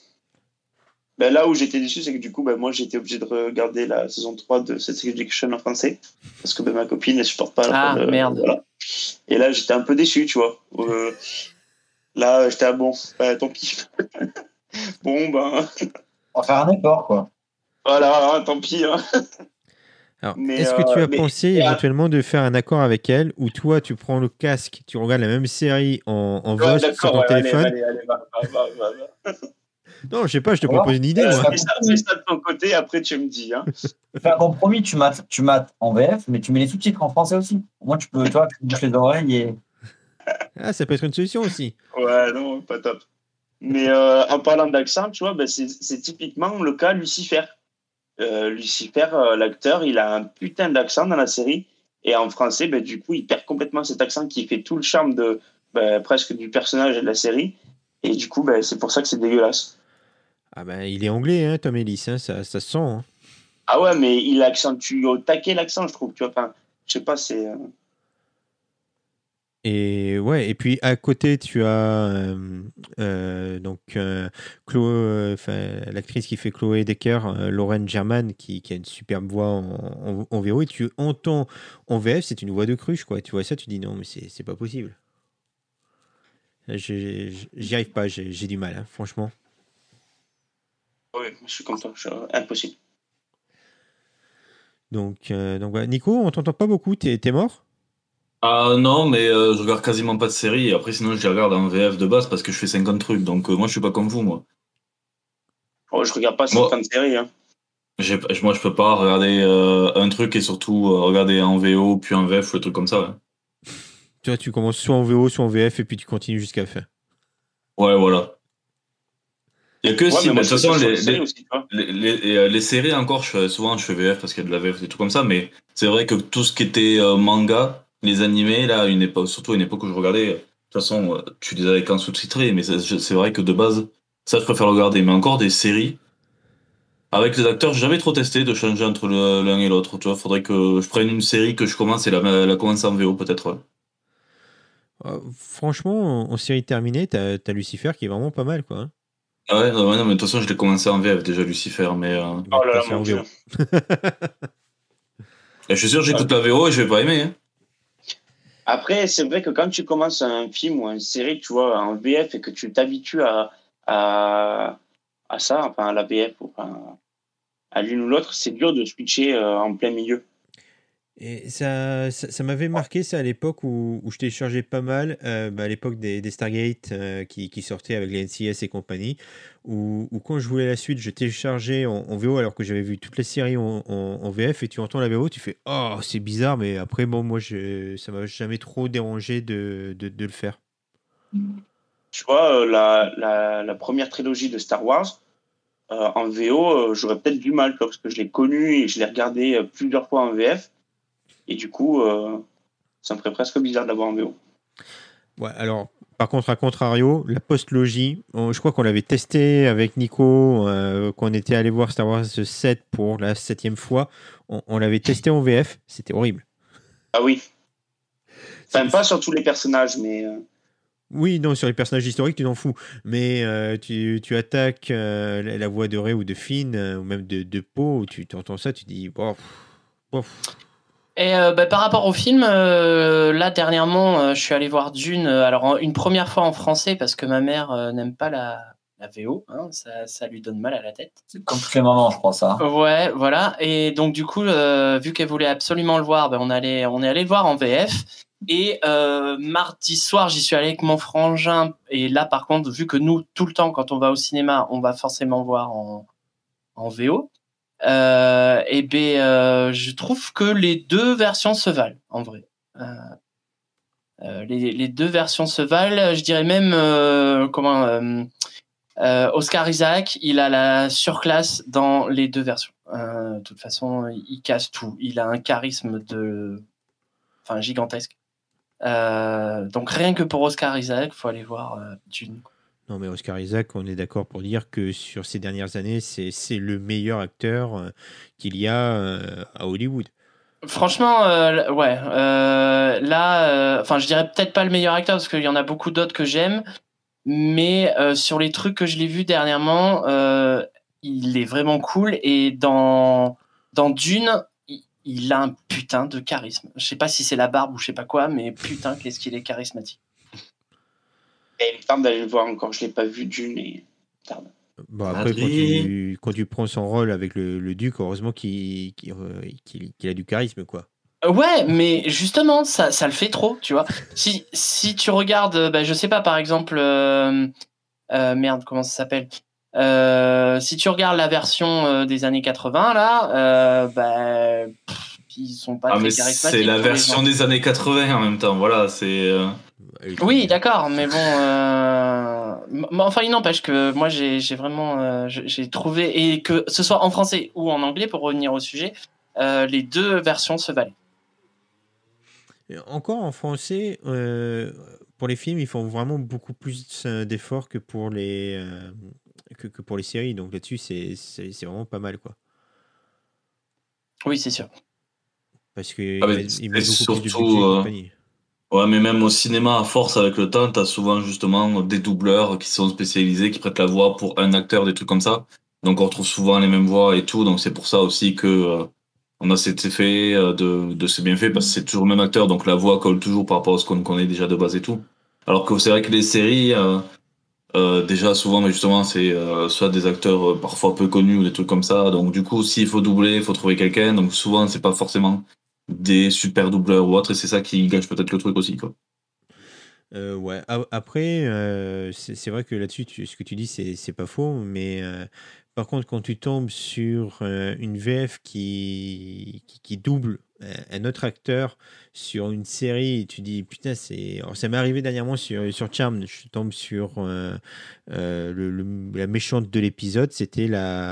[SPEAKER 3] Là où j'étais déçu, c'est que du coup, moi j'étais obligé de regarder la saison 3 de Sex Education en français parce que ma copine elle supporte pas
[SPEAKER 2] merde.
[SPEAKER 3] Voilà. Et là j'étais un peu déçu, tu vois. Là j'étais bon, tant pis. Bon
[SPEAKER 5] on va faire un effort quoi.
[SPEAKER 3] Voilà, hein, tant pis. Hein.
[SPEAKER 1] Alors, est-ce que tu as pensé éventuellement de faire un accord avec elle où toi tu prends le casque, tu regardes la même série en voix sur ton téléphone?
[SPEAKER 3] Allez, va.
[SPEAKER 1] Non, je sais pas, je te propose une idée.
[SPEAKER 3] Fais ça de ton côté, après tu me dis. Hein.
[SPEAKER 5] Fais un compromis, tu mates en VF, mais tu mets les sous-titres en français aussi. Moi, tu peux, tu bouges les oreilles et.
[SPEAKER 1] Ah, ça peut être une solution aussi.
[SPEAKER 3] Ouais, non, pas top. Mais en parlant d'accent, tu vois, c'est typiquement le cas Lucifer. Lucifer, l'acteur, il a un putain d'accent dans la série. Et en français, du coup, il perd complètement cet accent qui fait tout le charme presque du personnage et de la série. Et du coup, c'est pour ça que c'est dégueulasse.
[SPEAKER 1] Ah il est anglais, hein, Tom Ellis, hein, ça se sent. Hein.
[SPEAKER 3] Ah ouais, mais il accentue au taquet l'accent, je trouve. Tu vois, enfin, je sais pas, c'est...
[SPEAKER 1] Et ouais, et puis à côté, tu as l'actrice qui fait Chloé Decker, Lauren German, qui a une superbe voix en VO, et tu entends en VF, c'est une voix de cruche, quoi. Tu vois ça, tu dis non, mais c'est pas possible. J'y arrive pas, j'ai du mal, hein, franchement.
[SPEAKER 3] Oui, je suis content, impossible.
[SPEAKER 1] Donc voilà. Nico, on t'entend pas beaucoup, t'es mort?
[SPEAKER 4] Non, mais je regarde quasiment pas de séries. Et après, sinon, je les regarde en VF de base parce que je fais 50 trucs. Donc, moi, je suis pas comme vous, moi.
[SPEAKER 3] Oh, je regarde pas 50 séries. Hein.
[SPEAKER 4] Moi, je peux pas regarder un truc et surtout regarder en VO puis en VF ou des trucs comme ça.
[SPEAKER 1] Tu vois, tu commences soit en VO, soit en VF, et puis tu continues jusqu'à la fin.
[SPEAKER 4] Ouais, voilà. Il y a que si,
[SPEAKER 3] mais moi,
[SPEAKER 4] de toute façon,
[SPEAKER 3] sur les séries aussi, tu vois.
[SPEAKER 4] les séries encore, souvent je fais VF parce qu'il y a de la VF et tout comme ça, mais c'est vrai que tout ce qui était manga, les animés, là, surtout à une époque où je regardais, de toute façon, tu les avais qu'en sous-titré, mais c'est vrai que de base, ça je préfère le regarder. Mais encore des séries, avec les acteurs, j'ai jamais trop testé de changer entre l'un et l'autre. Tu vois, faudrait que je prenne une série que je commence et la commence en VO peut-être. Ouais.
[SPEAKER 1] Franchement, en série terminée, t'as Lucifer qui est vraiment pas mal, quoi. Hein.
[SPEAKER 4] Ah ouais, non, mais de toute façon, je l'ai commencé en VF déjà, Lucifer, mais
[SPEAKER 1] Il va
[SPEAKER 3] Oh
[SPEAKER 1] te
[SPEAKER 3] là là,
[SPEAKER 1] passer
[SPEAKER 3] mon
[SPEAKER 1] en
[SPEAKER 3] Dieu.
[SPEAKER 1] VO.
[SPEAKER 4] je suis sûr que j'écoute la VO et je vais pas aimer. Hein.
[SPEAKER 3] Après, c'est vrai que quand tu commences un film ou une série, tu vois, en VF et que tu t'habitues à, à ça, enfin à la VF ou à l'une ou l'autre, c'est dur de switcher en plein milieu.
[SPEAKER 1] Et ça m'avait marqué ça à l'époque où je téléchargeais pas mal, à l'époque des Stargate qui sortaient avec les NCIS et compagnie, où quand je voulais la suite, je téléchargeais en VO alors que j'avais vu toutes les séries en VF et tu entends la VO, tu fais oh c'est bizarre, mais après bon moi ça m'a jamais trop dérangé de le faire.
[SPEAKER 3] Tu vois, la première trilogie de Star Wars, en VO, j'aurais peut-être du mal, quoi, parce que je l'ai connu et je l'ai regardé plusieurs fois en VF. Et du coup, ça me ferait presque bizarre de l'avoir en VO.
[SPEAKER 1] Ouais, alors, par contre, à contrario, la post-logie, je crois qu'on l'avait testé avec Nico, quand on était allé voir Star Wars 7 pour la 7e fois. On l'avait testé en VF, c'était horrible.
[SPEAKER 3] Ah oui. Enfin, pas sur tous les personnages, mais.
[SPEAKER 1] Oui, non, sur les personnages historiques, tu t'en fous. Mais tu attaques la voix de Rey ou de Finn, ou même de Poe, tu entends ça, tu dis, bof, bof.
[SPEAKER 2] Et par rapport au film, là dernièrement, je suis allé voir Dune. Alors une première fois en français parce que ma mère n'aime pas la VO, hein, ça lui donne mal à la tête.
[SPEAKER 5] C'est comme toutes les mamans, je crois, ça.
[SPEAKER 2] Ouais, voilà. Et donc du coup, vu qu'elle voulait absolument le voir, on est allé le voir en VF. Et mardi soir, j'y suis allé avec mon frangin. Et là, par contre, vu que nous, tout le temps, quand on va au cinéma, on va forcément voir en VO. Je trouve que les deux versions se valent, en vrai. Les deux versions se valent. Je dirais même, Oscar Isaac, il a la surclasse dans les deux versions. De toute façon, il casse tout. Il a un charisme gigantesque. Donc rien que pour Oscar Isaac, faut aller voir Dune.
[SPEAKER 1] Non, mais Oscar Isaac, on est d'accord pour dire que sur ces dernières années, c'est le meilleur acteur qu'il y a à Hollywood.
[SPEAKER 2] Franchement, ouais. Là, je dirais peut-être pas le meilleur acteur parce qu'il y en a beaucoup d'autres que j'aime, mais sur les trucs que je l'ai vu dernièrement, il est vraiment cool et dans Dune, il a un putain de charisme. Je sais pas si c'est la barbe ou je sais pas quoi, mais putain qu'est-ce qu'il est charismatique.
[SPEAKER 3] Et il tarde d'aller le voir encore, je l'ai pas vu Dune et tarde.
[SPEAKER 1] Bon, après, quand tu prends son rôle avec le duc, heureusement qu'il a du charisme, quoi.
[SPEAKER 2] Ouais, mais justement, ça le fait trop, tu vois. Si tu regardes, je sais pas, par exemple, merde, comment ça s'appelle si tu regardes la version des années 80, là, ils sont pas très charismatiques.
[SPEAKER 4] C'est la version des années 80 en même temps, voilà, c'est...
[SPEAKER 2] Oui, d'accord, mais bon... Enfin, il n'empêche que moi, j'ai vraiment... j'ai trouvé... Et que ce soit en français ou en anglais, pour revenir au sujet, les deux versions se valent.
[SPEAKER 1] Encore en français, pour les films, ils font vraiment beaucoup plus d'efforts que pour les séries. Donc là-dessus, c'est vraiment pas mal, quoi.
[SPEAKER 2] Oui, c'est sûr.
[SPEAKER 1] Parce qu'ils mettent beaucoup plus de budget et compagnie.
[SPEAKER 4] Ouais, mais même au cinéma, à force, avec le temps, t'as souvent justement des doubleurs qui sont spécialisés, qui prêtent la voix pour un acteur, des trucs comme ça. Donc on retrouve souvent les mêmes voix et tout. Donc c'est pour ça aussi que on a cet effet de c'est bien fait parce que c'est toujours le même acteur. Donc la voix colle toujours par rapport à ce qu'on connaît déjà de base et tout. Alors que c'est vrai que les séries, déjà souvent, mais justement, c'est soit des acteurs parfois peu connus ou des trucs comme ça. Donc du coup, s'il faut doubler, il faut trouver quelqu'un. Donc souvent, c'est pas forcément des super doubleurs ou autres, et c'est ça qui gâche peut-être le truc aussi, quoi.
[SPEAKER 1] Ouais. Après, c'est vrai que là-dessus, ce que tu dis, c'est pas faux, mais Par contre, quand tu tombes sur une VF qui double un autre acteur sur une série, et tu dis putain, c'est. Alors, ça m'est arrivé dernièrement sur Charmed, je tombe sur la méchante de l'épisode, c'était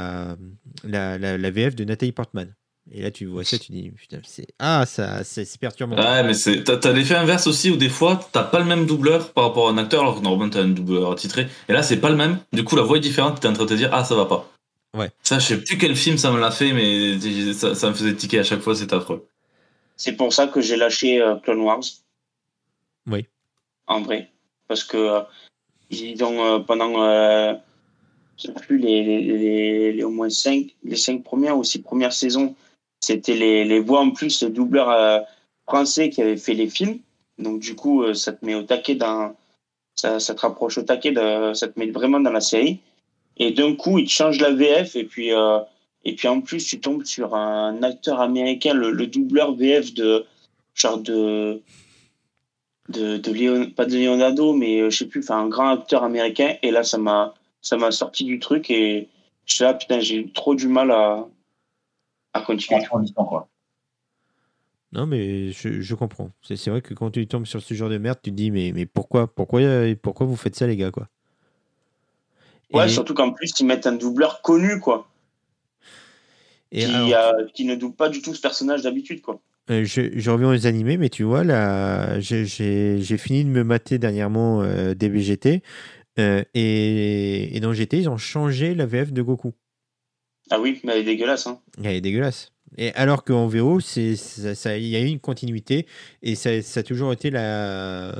[SPEAKER 1] la VF de Nathalie Portman. Et là, tu vois ça, tu dis putain, c'est perturbant.
[SPEAKER 4] Ouais, mais t'as l'effet inverse aussi où des fois t'as pas le même doubleur par rapport à un acteur alors que normalement t'as un doubleur attitré. Et là, c'est pas le même. Du coup, la voix est différente. T'es en train de te dire, ah, ça va pas.
[SPEAKER 1] Ouais.
[SPEAKER 4] Ça, je sais plus quel film ça me l'a fait, mais ça me faisait tiquer à chaque fois, c'est affreux.
[SPEAKER 3] C'est pour ça que j'ai lâché Clone Wars.
[SPEAKER 1] Oui.
[SPEAKER 3] En vrai. Parce que ils ont pendant je sais plus les au moins 5 premières ou 6 premières saisons, c'était les voix en plus le doubleur français qui avait fait les films. Donc du coup, ça te met au taquet ça te rapproche au taquet ça te met vraiment dans la série. Et d'un coup, ils te changent la VF et puis en plus tu tombes sur un acteur américain, le doubleur VF de genre de pas de Leonardo, mais je sais plus, enfin un grand acteur américain. Et là, ça m'a sorti du truc et je suis là, putain, j'ai eu trop du mal à continuer.
[SPEAKER 5] Quoi.
[SPEAKER 1] Non, mais je comprends. C'est vrai que quand tu tombes sur ce genre de merde, tu te dis mais pourquoi vous faites ça, les gars, quoi.
[SPEAKER 3] Ouais, surtout qu'en plus, ils mettent un doubleur connu, quoi. Qui ne double pas du tout ce personnage d'habitude, quoi.
[SPEAKER 1] Je reviens aux animés, mais tu vois, là, j'ai fini de me mater dernièrement DBGT. Et dans GT, ils ont changé la VF de Goku.
[SPEAKER 3] Ah oui, mais elle est dégueulasse. Hein.
[SPEAKER 1] Elle est dégueulasse. Et alors qu'en VO, il y a eu une continuité et ça a toujours été la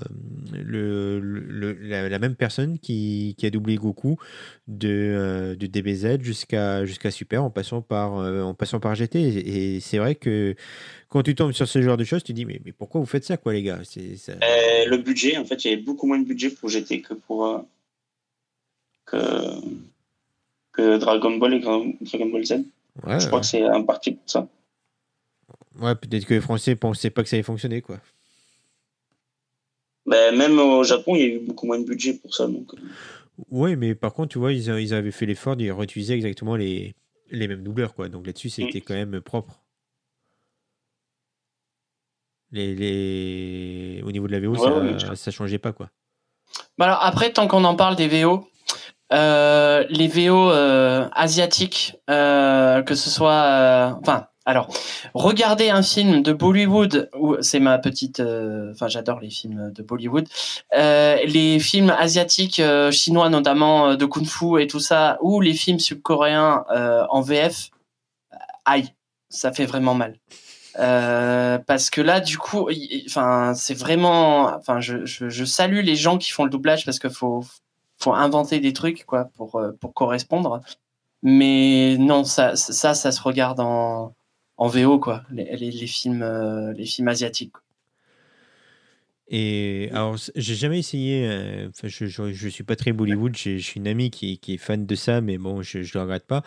[SPEAKER 1] même personne qui a doublé Goku de DBZ jusqu'à Super en passant par GT. Et c'est vrai que quand tu tombes sur ce genre de choses, tu dis mais pourquoi vous faites ça, quoi, les gars?
[SPEAKER 3] Le budget, en fait, il y avait beaucoup moins de budget pour GT que pour que Dragon Ball et Dragon Ball Z.
[SPEAKER 1] Ouais,
[SPEAKER 3] je crois que c'est un parti pour ça.
[SPEAKER 1] Ouais, peut-être que les Français pensaient pas que ça allait fonctionner, quoi.
[SPEAKER 3] Ben, même au Japon, il y a eu beaucoup moins de budget pour ça. Donc...
[SPEAKER 1] Ouais, mais par contre, tu vois, ils avaient fait l'effort de réutiliser exactement les mêmes doubleurs, quoi. Donc là-dessus, c'était quand même propre. Au niveau de la VO, ça changeait pas, quoi.
[SPEAKER 2] Bah alors après, tant qu'on en parle des VO, les VO asiatiques, que ce soit... alors, regardez un film de Bollywood, c'est ma petite... j'adore les films de Bollywood. Les films asiatiques, chinois notamment, de kung-fu et tout ça, ou les films sud-coréens en VF, aïe, ça fait vraiment mal. Parce que là, du coup, c'est vraiment... je salue les gens qui font le doublage parce qu'il faut inventer des trucs, quoi, pour correspondre. Mais non, ça se regarde en VO, quoi, les films asiatiques.
[SPEAKER 1] Et alors, j'ai jamais essayé. Je suis pas très Bollywood. Je suis une amie qui est fan de ça, mais bon, je le regrette pas.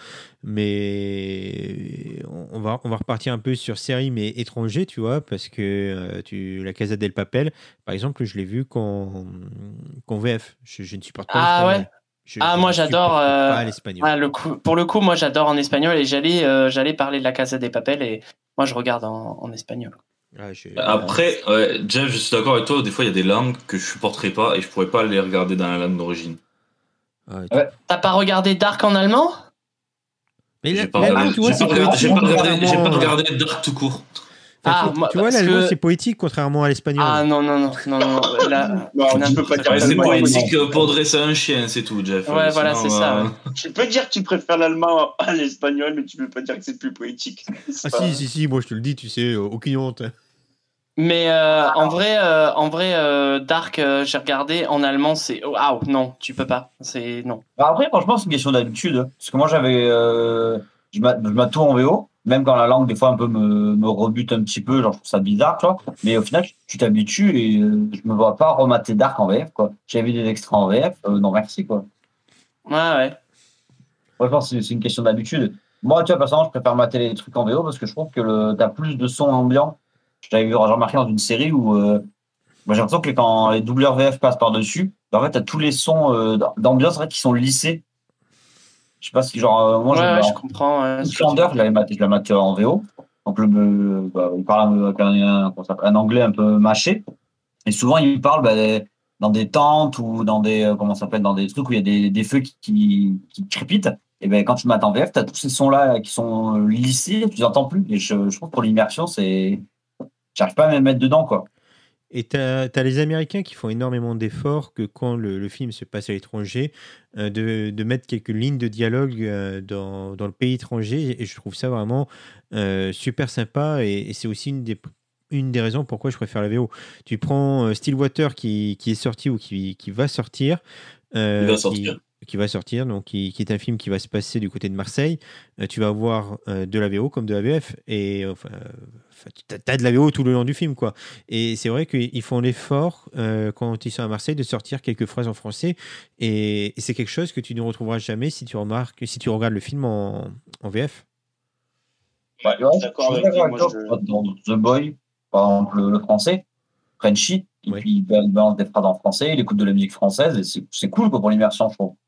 [SPEAKER 1] Mais on va repartir un peu sur séries, mais étrangers, tu vois, parce que La Casa del Papel, par exemple, je l'ai vu qu'en VF. Je ne supporte pas l'espagnol.
[SPEAKER 2] Ouais. Moi j'adore.
[SPEAKER 1] Pas l'espagnol.
[SPEAKER 2] Pour le coup, moi j'adore en espagnol et j'allais parler de La Casa del Papel et moi je regarde en espagnol.
[SPEAKER 4] Après, Jeff, je suis d'accord avec toi, des fois il y a des langues que je supporterais pas et je pourrais pas les regarder dans la langue d'origine.
[SPEAKER 2] T'as pas regardé Dark en allemand?
[SPEAKER 1] Mais
[SPEAKER 4] j'ai pas regardé Dark tout court.
[SPEAKER 1] Tu vois, l'allemand c'est poétique contrairement à l'espagnol.
[SPEAKER 2] Ah non. Là,
[SPEAKER 3] tu peux pas dire
[SPEAKER 4] c'est poétique pour dresser un chien, c'est tout, Jeff.
[SPEAKER 2] Ouais, voilà, c'est ça.
[SPEAKER 3] Tu peux dire que tu préfères l'allemand à l'espagnol, mais tu peux pas dire que c'est plus poétique.
[SPEAKER 1] Si, moi je te le dis, tu sais, aucune honte.
[SPEAKER 2] Mais en vrai, Dark, j'ai regardé en allemand, c'est non, tu peux pas, c'est non.
[SPEAKER 5] Après, franchement, c'est une question d'habitude, parce que moi je mate tout en VO. Même quand la langue, des fois, un peu me rebute un petit peu, genre, je trouve ça bizarre, tu vois. Mais au final, tu t'habitues et je me vois pas remater Dark en VF, quoi. J'ai vu des extraits en VF, non merci, quoi.
[SPEAKER 2] Ouais.
[SPEAKER 5] Franchement, c'est une question d'habitude. Moi, tu vois, personnellement, je préfère mater les trucs en VO parce que je trouve que t'as plus de sons ambiants. J'avais remarqué dans une série où j'ai l'impression que quand les doubleurs VF passent par-dessus, en fait, t'as tous les sons d'ambiance qui sont lissés. Je sais pas si genre moi
[SPEAKER 2] Ouais, je comprends.
[SPEAKER 5] Outlander, je l'ai maté en VO. Donc il parle avec un anglais un peu mâché. Et souvent il parle dans des tentes ou dans des comment ça s'appelle, dans des trucs où il y a des feux qui crépitent. Et ben quand tu mates en VF, t'as tous ces sons là qui sont lissés, tu les entends plus. Et je trouve pour l'immersion, j'arrive pas à me mettre dedans quoi.
[SPEAKER 1] Et t'as les Américains qui font énormément d'efforts que quand le film se passe à l'étranger, de mettre quelques lignes de dialogue dans le pays étranger. Et je trouve ça vraiment super sympa. Et c'est aussi une des raisons pourquoi je préfère la VO. Tu prends Stillwater qui est sorti ou qui va sortir.
[SPEAKER 4] Il va sortir.
[SPEAKER 1] Qui va sortir, donc qui est un film qui va se passer du côté de Marseille. Tu vas avoir de la VO comme de la VF. Et tu as de la VO tout le long du film, quoi. Et c'est vrai qu'ils font l'effort, quand ils sont à Marseille, de sortir quelques phrases en français. Et c'est quelque chose que tu ne retrouveras jamais si tu regardes le film en VF.
[SPEAKER 3] Ouais,
[SPEAKER 5] Ouais,
[SPEAKER 3] d'accord
[SPEAKER 5] je suis
[SPEAKER 3] avec
[SPEAKER 5] d'accord
[SPEAKER 3] lui.
[SPEAKER 5] avec toi. Dans The Boy, par exemple, le français, Frenchy, et
[SPEAKER 1] Oui.
[SPEAKER 5] puis il balance des phrases en français, il écoute de la musique française, et c'est cool quoi, pour l'immersion, je trouve.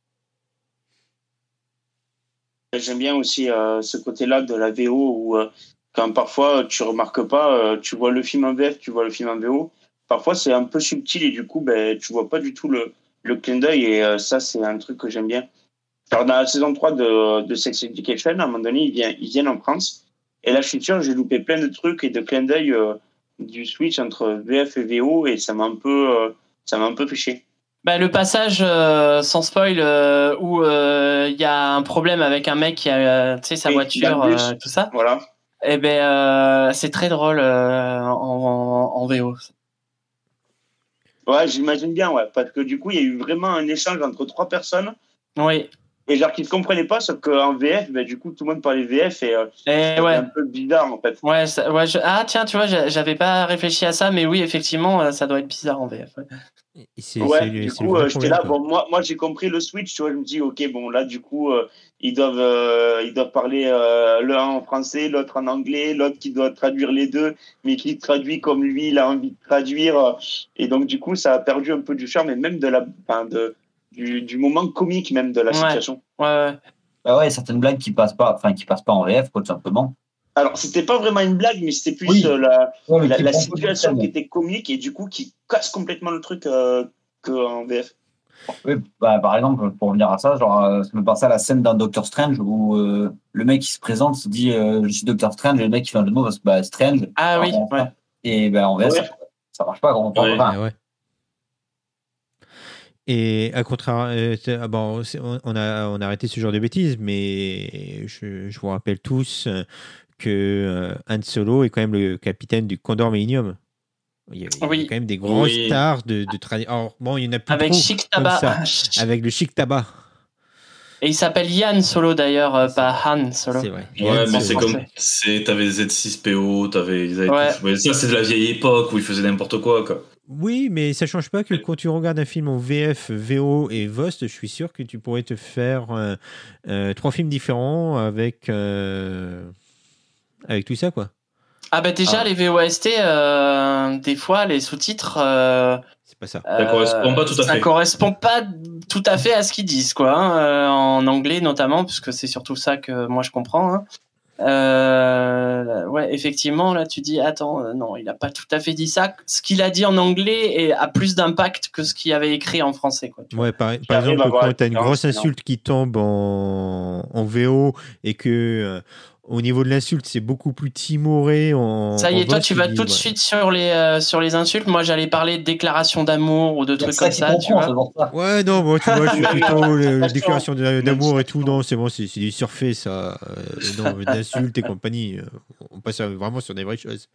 [SPEAKER 3] J'aime bien aussi ce côté-là de la VO où quand parfois tu remarques pas, tu vois le film en VF, tu vois le film en VO. Parfois c'est un peu subtil et du coup tu vois pas du tout le clin d'œil et ça c'est un truc que j'aime bien. Alors dans la saison 3 de Sex Education, à un moment donné ils viennent en France et là je suis sûr j'ai loupé plein de trucs et de clins d'œil du switch entre VF et VO et ça m'a un peu fait chier.
[SPEAKER 2] Bah, le passage, sans spoil, où il y a un problème avec un mec qui a sa
[SPEAKER 3] Oui,
[SPEAKER 2] voiture,
[SPEAKER 3] dans le bus.
[SPEAKER 2] tout ça,
[SPEAKER 3] Voilà.
[SPEAKER 2] et c'est très drôle en VO.
[SPEAKER 3] Ouais, j'imagine bien, ouais, parce que du coup, il y a eu vraiment un échange entre trois personnes,
[SPEAKER 2] Oui.
[SPEAKER 3] et genre qui se comprenaient pas, sauf qu'en VF, du coup, tout le monde parlait VF, et
[SPEAKER 2] Et
[SPEAKER 3] c'était
[SPEAKER 2] ouais.
[SPEAKER 3] un peu bizarre, en fait.
[SPEAKER 2] Ouais, ah tiens, tu vois, j'avais pas réfléchi à ça, mais oui, effectivement, ça doit être bizarre en VF. Ouais.
[SPEAKER 1] Et c'est
[SPEAKER 3] Ouais,
[SPEAKER 1] le
[SPEAKER 3] du coup,
[SPEAKER 1] vrai
[SPEAKER 3] j'étais
[SPEAKER 1] problème,
[SPEAKER 3] là,
[SPEAKER 1] quoi.
[SPEAKER 3] bon, moi j'ai compris le switch, tu vois, je me dis, ok, bon, là, du coup, ils doivent parler l'un en français, l'autre en anglais, l'autre qui doit traduire les deux, mais qui traduit comme lui, il a envie de traduire, et donc, du coup, ça a perdu un peu du charme, et même du moment comique, même de la situation.
[SPEAKER 2] Ouais.
[SPEAKER 5] Ah ouais, certaines blagues qui passent pas en VF, quoi, tout simplement.
[SPEAKER 3] Alors, c'était pas vraiment une blague, mais c'était plus
[SPEAKER 5] Oui.
[SPEAKER 3] la situation qui était comique et du coup qui casse complètement le truc qu'en VF.
[SPEAKER 5] Oui, par exemple, pour revenir à ça, ça me pensait à la scène d'un Doctor Strange où le mec qui se présente se dit je suis Doctor Strange, et le mec qui fait un jeu de mots parce que Strange.
[SPEAKER 2] Ah oui, ouais.
[SPEAKER 5] Et en VF,
[SPEAKER 3] Ouais.
[SPEAKER 5] ça marche pas grand
[SPEAKER 4] Ouais.
[SPEAKER 5] enfin,
[SPEAKER 1] Ouais. Et à contraire, on a arrêté ce genre de bêtises, mais je vous rappelle tous que Han Solo est quand même le capitaine du Condor Millennium. Il y a quand même des grands stars de tradition. Alors, bon, il y en a plus
[SPEAKER 2] avec
[SPEAKER 1] trop
[SPEAKER 2] Chic
[SPEAKER 1] comme
[SPEAKER 2] Tabac.
[SPEAKER 1] ça, avec le Chic Tabac.
[SPEAKER 2] Et il s'appelle Yann Solo d'ailleurs, pas Han Solo.
[SPEAKER 1] C'est vrai.
[SPEAKER 4] Ouais, mais c'est comme. T'avais Z6PO,
[SPEAKER 2] Ouais.
[SPEAKER 4] Ça, c'est de la vieille époque où ils faisaient n'importe quoi.
[SPEAKER 1] Oui, mais ça change pas que quand tu regardes un film en VF, VO et VOST, je suis sûr que tu pourrais te faire 3 films différents avec tout ça, quoi.
[SPEAKER 2] Ah déjà, les VOST, des fois, les sous-titres...
[SPEAKER 1] c'est pas ça.
[SPEAKER 4] Ça correspond pas tout à fait.
[SPEAKER 2] Ça correspond pas tout à fait à ce qu'ils disent, quoi. En anglais, notamment, puisque c'est surtout ça que moi, je comprends. Hein. Ouais, effectivement, là, tu dis, attends, non, il a pas tout à fait dit ça. Ce qu'il a dit en anglais a plus d'impact que ce qu'il avait écrit en français, quoi.
[SPEAKER 1] Ouais, par exemple, quand tu as une grosse insulte qui tombe en VO et que... au niveau de l'insulte, c'est beaucoup plus timoré.
[SPEAKER 2] Ça y est, toi, tu vas tout de suite sur les insultes. Moi, j'allais parler de déclaration d'amour ou de trucs comme ça, tu vois.
[SPEAKER 1] Ouais, non, bon, tu vois, je suis plutôt les déclarations d'amour et tout. Non, c'est bon, c'est du surfait, ça. Non, d'insultes et compagnie. On passe vraiment sur des vraies choses.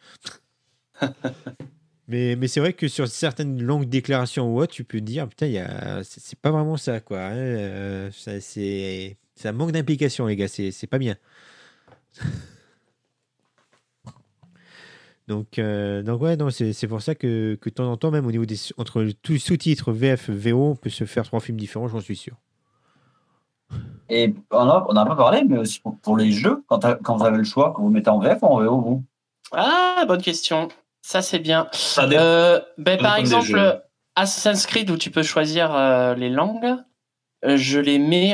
[SPEAKER 1] Mais c'est vrai que sur certaines longues déclarations ou autres, tu peux te dire, putain, c'est pas vraiment ça, quoi. Hein. Ça manque d'implication, les gars. C'est pas bien. Donc ouais, non, c'est pour ça que de temps en temps, même au niveau entre tous sous-titres VF, VO, on peut se faire 3 films différents, j'en suis sûr.
[SPEAKER 5] Et on n'a pas parlé, mais aussi pour les jeux, quand vous avez le choix, vous mettez en VF ou en VO, vous?
[SPEAKER 2] Ah, bonne question. Ça, c'est bien. Par exemple, Assassin's Creed, où tu peux choisir les langues. je les mets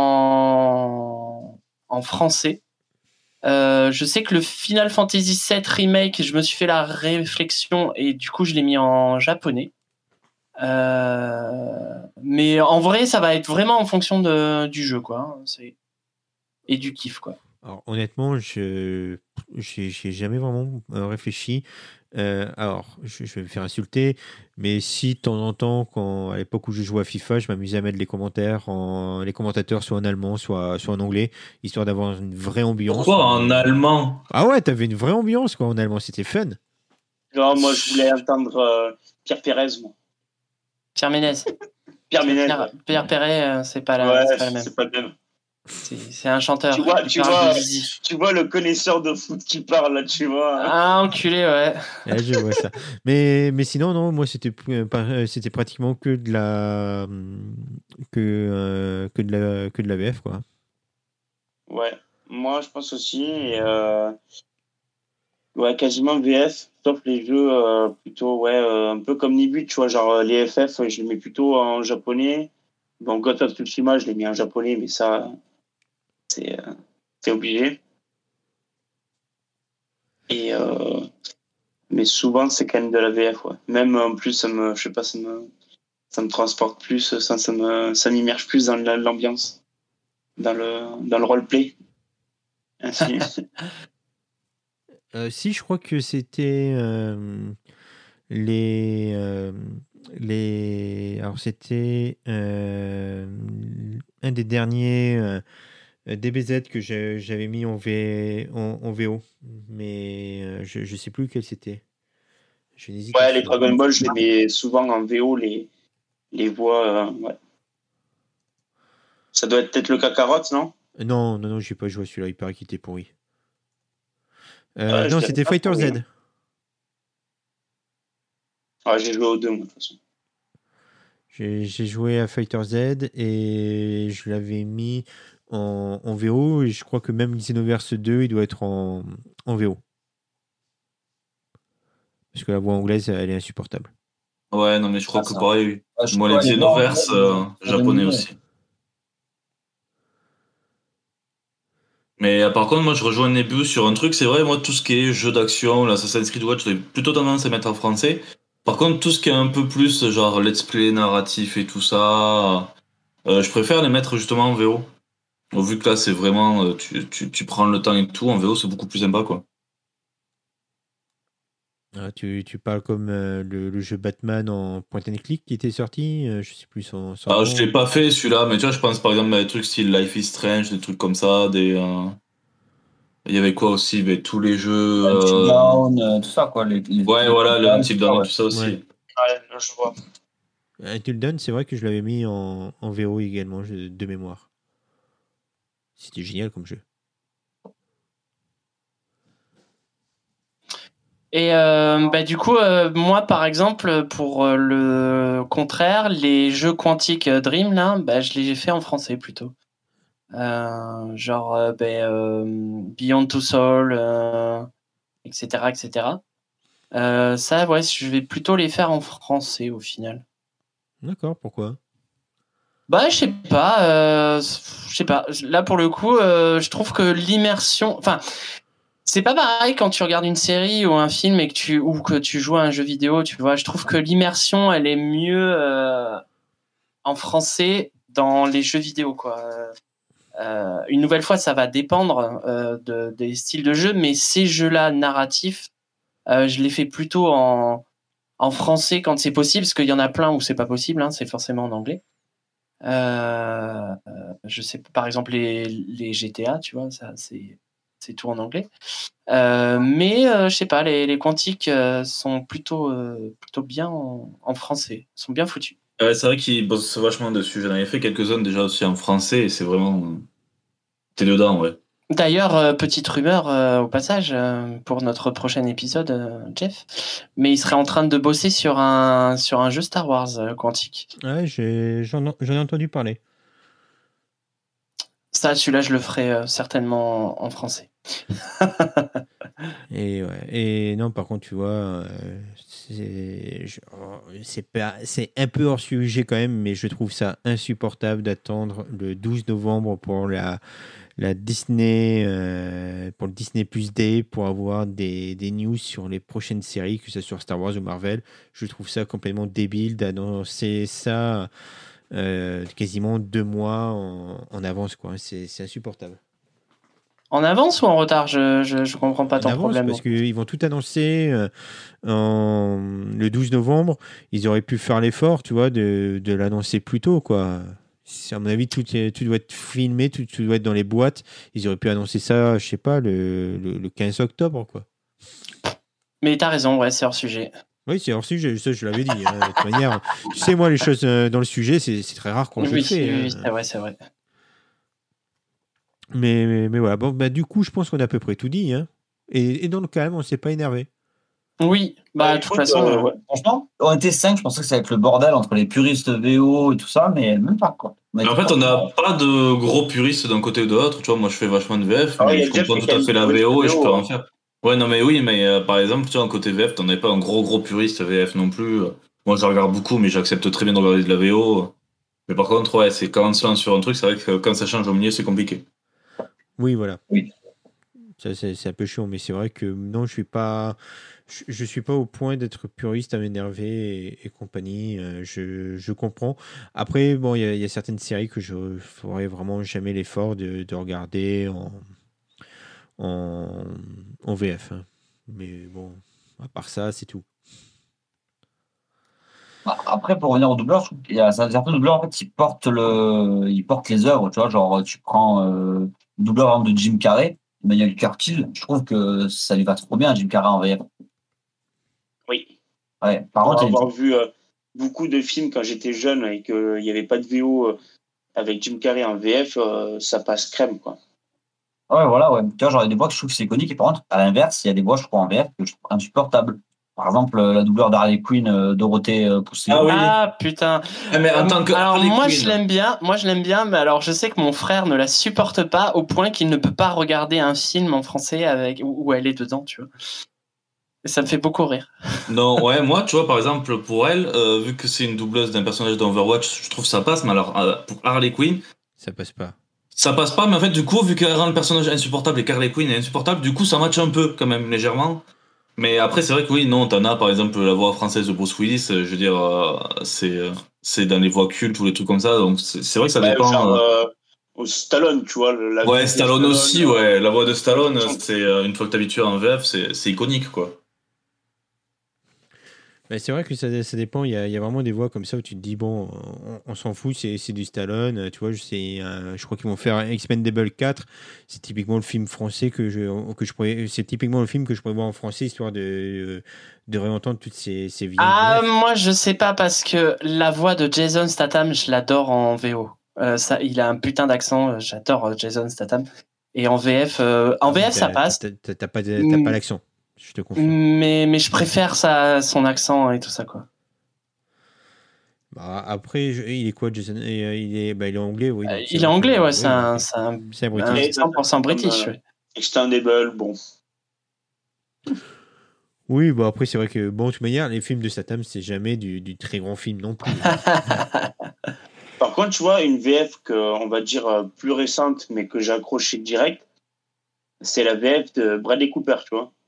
[SPEAKER 2] en français. Je sais que le Final Fantasy VII Remake, je me suis fait la réflexion et du coup, je l'ai mis en japonais. Mais en vrai, ça va être vraiment en fonction du jeu, quoi. Et du kiff, quoi.
[SPEAKER 1] Alors, honnêtement, j'ai jamais vraiment réfléchi. Alors, je vais me faire insulter, mais si de temps en temps, à l'époque où je jouais à FIFA, je m'amusais à mettre les commentateurs soit en allemand, soit en anglais, histoire d'avoir une vraie ambiance.
[SPEAKER 4] Pourquoi en allemand?
[SPEAKER 1] Ah ouais, t'avais une vraie ambiance quoi en allemand, c'était fun.
[SPEAKER 3] Genre, moi, je voulais entendre Pierre Pérez, moi.
[SPEAKER 2] Pierre Ménez.
[SPEAKER 3] Pierre Ménez.
[SPEAKER 2] Pierre Perret, c'est pas la même.
[SPEAKER 3] C'est pas le même.
[SPEAKER 2] C'est un chanteur.
[SPEAKER 3] Tu vois le connaisseur de foot qui parle là, tu vois.
[SPEAKER 2] Ah, enculé, ouais.
[SPEAKER 1] Ouais, je vois ça. Mais sinon, non, moi, c'était pratiquement que de la VF, quoi.
[SPEAKER 3] Ouais, moi, je pense aussi. Et, ouais, quasiment VF, sauf les jeux plutôt, un peu comme Nibu, tu vois, genre les FF, je les mets plutôt en japonais. Bon, Ghost of Tsushima, je l'ai mis en japonais, mais ça, c'est obligé. Et mais souvent c'est quand même de la VF, ouais. Même en plus ça me transporte plus, ça m'immerge plus dans l'ambiance, dans le roleplay. Ainsi.
[SPEAKER 1] Si, je crois que c'était alors c'était un des derniers DBZ que j'avais mis en VO, mais je ne sais plus lequel c'était. Je n'hésite
[SPEAKER 3] Ouais, les Dragon Ball, je les mets souvent en VO, les voix. Ouais. Ça doit être peut-être le Kakarot, non?
[SPEAKER 1] Non, j'ai pas joué à celui-là, il paraît qu'il était pourri.
[SPEAKER 3] Ouais,
[SPEAKER 1] non, c'était Fighter Z.
[SPEAKER 3] Ouais, j'ai joué aux deux, moi, de toute façon.
[SPEAKER 1] J'ai joué à Fighter Z et je l'avais mis en VO et je crois que même Xenoverse 2 il doit être en VO parce que la voix anglaise elle est insupportable.
[SPEAKER 4] Ouais, non mais je crois que pareil, moi les Xenoverse japonais aussi. Mais par contre moi je rejoins Nebu sur un truc, c'est vrai, moi tout ce qui est jeu d'action, l'Assassin's Creed Watch, j'ai plutôt tendance à mettre en français. Par contre tout ce qui est un peu plus genre let's play narratif et tout ça, je préfère les mettre justement en VO. Vu que là, c'est vraiment, tu prends le temps et tout, en VO, c'est beaucoup plus sympa, quoi.
[SPEAKER 1] Ah, tu parles comme le jeu Batman en point and click qui était sorti, je sais plus son
[SPEAKER 4] Alors,
[SPEAKER 1] nom.
[SPEAKER 4] je l'ai pas fait celui-là, mais tu vois, je pense par exemple à des trucs style Life is Strange, des trucs comme ça, il y avait quoi aussi, mais tous les jeux.
[SPEAKER 5] Until Dawn, tout ça, quoi.
[SPEAKER 4] Ouais, voilà, le Until Dawn et tout ça aussi.
[SPEAKER 3] Ouais, je vois.
[SPEAKER 1] Until Dawn, c'est vrai que je l'avais mis en VO également, de mémoire. C'était génial comme jeu.
[SPEAKER 2] Et du coup, moi, par exemple, pour le contraire, les jeux Quantic Dream, là, je les ai fait en français plutôt. Genre Beyond Two Souls, etc., etc. Ça, ouais, je vais plutôt les faire en français au final.
[SPEAKER 1] D'accord, pourquoi?
[SPEAKER 2] Je sais pas. Là, pour le coup, je trouve que l'immersion... Enfin, c'est pas pareil quand tu regardes une série ou un film et ou que tu joues à un jeu vidéo, tu vois. Je trouve que l'immersion, elle est mieux en français dans les jeux vidéo, quoi. Une nouvelle fois, ça va dépendre des styles de jeu, mais ces jeux-là narratifs, je les fais plutôt en français quand c'est possible, parce qu'il y en a plein où c'est pas possible, hein, c'est forcément en anglais. Je sais, par exemple, les GTA, tu vois, ça c'est tout en anglais. Mais je sais pas, les Quantiques sont plutôt bien en français, sont bien foutus.
[SPEAKER 4] Ouais, c'est vrai qu'ils bossent vachement dessus. J'en avais fait quelques-uns déjà aussi en français et c'est vraiment. T'es dedans, ouais.
[SPEAKER 2] D'ailleurs, petite rumeur au passage pour notre prochain épisode, Jeff, mais il serait en train de bosser sur un jeu Star Wars Quantique.
[SPEAKER 1] Ouais, j'en ai entendu parler.
[SPEAKER 2] Ça, celui-là, je le ferai certainement en français.
[SPEAKER 1] Et non, par contre, tu vois, c'est un peu hors sujet quand même, mais je trouve ça insupportable d'attendre le 12 novembre pour la Disney, pour le Disney Plus Day, pour avoir des news sur les prochaines séries, que ce soit sur Star Wars ou Marvel. Je trouve ça complètement débile d'annoncer ça quasiment 2 mois en avance, quoi. C'est insupportable.
[SPEAKER 2] En avance ou en retard? Je comprends pas
[SPEAKER 1] En
[SPEAKER 2] ton
[SPEAKER 1] avance,
[SPEAKER 2] problème.
[SPEAKER 1] parce qu'ils vont tout annoncer le 12 novembre. Ils auraient pu faire l'effort, tu vois, de l'annoncer plus tôt, quoi. À mon avis, tout doit être filmé, tout doit être dans les boîtes. Ils auraient pu annoncer ça, je sais pas, le 15 octobre, quoi.
[SPEAKER 2] Mais t'as raison, ouais, c'est hors sujet.
[SPEAKER 1] Oui, c'est hors sujet, ça je l'avais dit. De toute manière, tu sais, moi, les choses dans le sujet, c'est très rare qu'on le fait.
[SPEAKER 2] Oui, c'est vrai.
[SPEAKER 1] Mais voilà, bon, bah, du coup, je pense qu'on a à peu près tout dit. Hein. Et dans le calme, on ne s'est pas énervé.
[SPEAKER 2] Oui, de toute façon.
[SPEAKER 5] Ouais. Franchement, on était 5, je pensais que ça allait être le bordel entre les puristes VO et tout ça, mais même pas, quoi.
[SPEAKER 4] Mais en fait, on n'a pas de gros puristes d'un côté ou de l'autre. Tu vois, moi, je fais vachement de VF, mais je comprends tout à fait la VO et je peux en faire. Ouais, non, mais oui, mais par exemple, tu vois, en côté VF, t'en es pas un gros puriste VF non plus. Moi, je regarde beaucoup, mais j'accepte très bien de regarder de la VO. Mais par contre, ouais, c'est quand on se lance sur un truc, c'est vrai que quand ça change au milieu, c'est compliqué.
[SPEAKER 1] Oui, voilà.
[SPEAKER 5] Oui.
[SPEAKER 1] Ça, c'est un peu chiant, mais c'est vrai que non, je suis pas au point d'être puriste à m'énerver et compagnie. Je comprends. Après, bon, il y a certaines séries que je ferais vraiment jamais l'effort de regarder en VF. Hein. Mais bon, à part ça, c'est tout.
[SPEAKER 5] Après, pour revenir au doubleur, je trouve qu'il y a certains doubleurs, en fait, ils portent les œuvres, tu vois, genre, tu prends le doubleur, par exemple, de Jim Carrey, Emmanuel Curtil, je trouve que ça lui va trop bien, Jim Carrey en VF.
[SPEAKER 3] Oui.
[SPEAKER 5] Ouais, par
[SPEAKER 3] Pour
[SPEAKER 5] contre,
[SPEAKER 3] avoir vu beaucoup de films quand j'étais jeune et qu'il n'y avait pas de VO avec Jim Carrey en VF, ça passe crème, quoi.
[SPEAKER 5] ouais, voilà, ouais. Tu vois, genre, il y a des voix que je trouve que c'est iconique, et par contre, à l'inverse, il y a des voix, je crois, en VF que je trouve insupportables. Par exemple, la doubleur d'Harley Quinn, Dorothée Poussey.
[SPEAKER 4] Ah oui.
[SPEAKER 2] Ah putain.
[SPEAKER 4] Mais en tant que
[SPEAKER 2] alors
[SPEAKER 4] Harley
[SPEAKER 2] moi
[SPEAKER 4] Quinn.
[SPEAKER 2] je l'aime bien, mais alors je sais que mon frère ne la supporte pas au point qu'il ne peut pas regarder un film en français avec où elle est dedans, tu vois. Et ça me fait beaucoup rire.
[SPEAKER 4] Non, ouais, moi, tu vois, par exemple, pour elle, vu que c'est une doubleuse d'un personnage d'Overwatch, je trouve ça passe, mais alors, pour Harley Quinn,
[SPEAKER 1] ça passe pas.
[SPEAKER 4] Ça passe pas, mais en fait, du coup, vu qu'elle rend le personnage insupportable et qu'Harley Quinn est insupportable, du coup, ça match un peu, quand même, légèrement. Mais après, c'est vrai que oui, non, t'en as, par exemple, la voix française de Bruce Willis, je veux dire, c'est dans les voix cultes ou les trucs comme ça, donc c'est vrai que ça dépend.
[SPEAKER 3] Genre, au Stallone, tu vois.
[SPEAKER 4] Ouais, Stallone aussi, ouais, la voix de Stallone, c'est une fois que t'es habitué en VF, c'est iconique, quoi.
[SPEAKER 1] Ben, c'est vrai que ça dépend. Il y a vraiment des voix comme ça où tu te dis, bon, on s'en fout, c'est du Stallone. Tu vois, je crois qu'ils vont faire Expendables 4. C'est typiquement le film français c'est typiquement le film que je pourrais voir en français, histoire de réentendre toutes ces vieilles
[SPEAKER 2] Ah,
[SPEAKER 1] VF.
[SPEAKER 2] moi je sais pas, parce que la voix de Jason Statham, je l'adore en VO. Il a un putain d'accent, j'adore Jason Statham. Et en VF, ça passe.
[SPEAKER 1] T'as pas l'accent. Je te confirme.
[SPEAKER 2] Mais je préfère son accent et tout ça, quoi.
[SPEAKER 1] Bah, après, il est quoi, Jason? Il est anglais, oui. Donc
[SPEAKER 2] il est anglais, ouais, c'est un
[SPEAKER 1] British.
[SPEAKER 2] 100% British.
[SPEAKER 3] Extendable, bon.
[SPEAKER 1] Oui, bah après, c'est vrai que, bon, de toute manière, les films de Statham, c'est jamais du très grand film non plus.
[SPEAKER 3] Par contre, tu vois, une VF on va dire plus récente, mais que j'ai accroché direct, c'est la VF de Bradley Cooper, tu vois.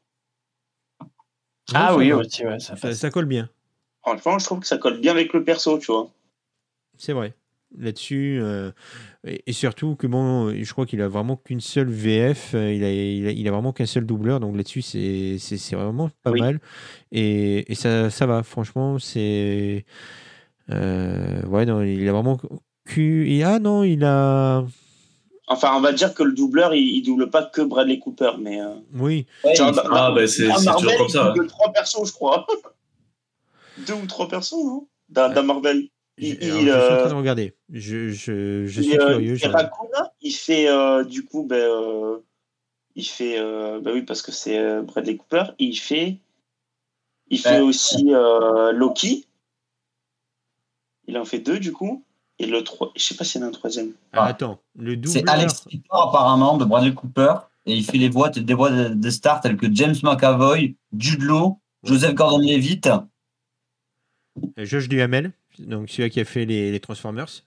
[SPEAKER 2] Ah
[SPEAKER 1] Ouais,
[SPEAKER 2] oui,
[SPEAKER 1] va.
[SPEAKER 2] aussi, ouais,
[SPEAKER 1] Ça colle bien.
[SPEAKER 3] Franchement, je trouve que ça colle bien avec le perso, tu vois.
[SPEAKER 1] C'est vrai. Là-dessus, et surtout que bon, je crois qu'il a vraiment qu'une seule VF, il a vraiment qu'un seul doubleur, donc là-dessus c'est vraiment pas mal. Et ça va, franchement, c'est ouais, non, il a vraiment ah non, il a.
[SPEAKER 3] Enfin, on va dire que le doubleur, il double pas que Bradley Cooper, mais.
[SPEAKER 1] Oui.
[SPEAKER 3] Genre,
[SPEAKER 4] c'est toujours comme ça.
[SPEAKER 3] Il double 3 persos, je crois. 2 ou 3 persos, non dans Marvel.
[SPEAKER 1] Je suis en train de regarder. Je suis curieux.
[SPEAKER 3] Il fait Raccoon, il fait du coup, il fait oui, parce que c'est Bradley Cooper. Il fait aussi Loki. Il en fait 2 du coup. Et le 3, je sais pas s'il y en a un troisième.
[SPEAKER 1] Attends, le doubleur.
[SPEAKER 5] C'est Alex Titor, apparemment, de Bradley Cooper. et il fait des voix de stars telles que James McAvoy, Jude Law, Joseph Gordon-Levitt.
[SPEAKER 1] Josh Duhamel, donc celui qui a fait les Transformers.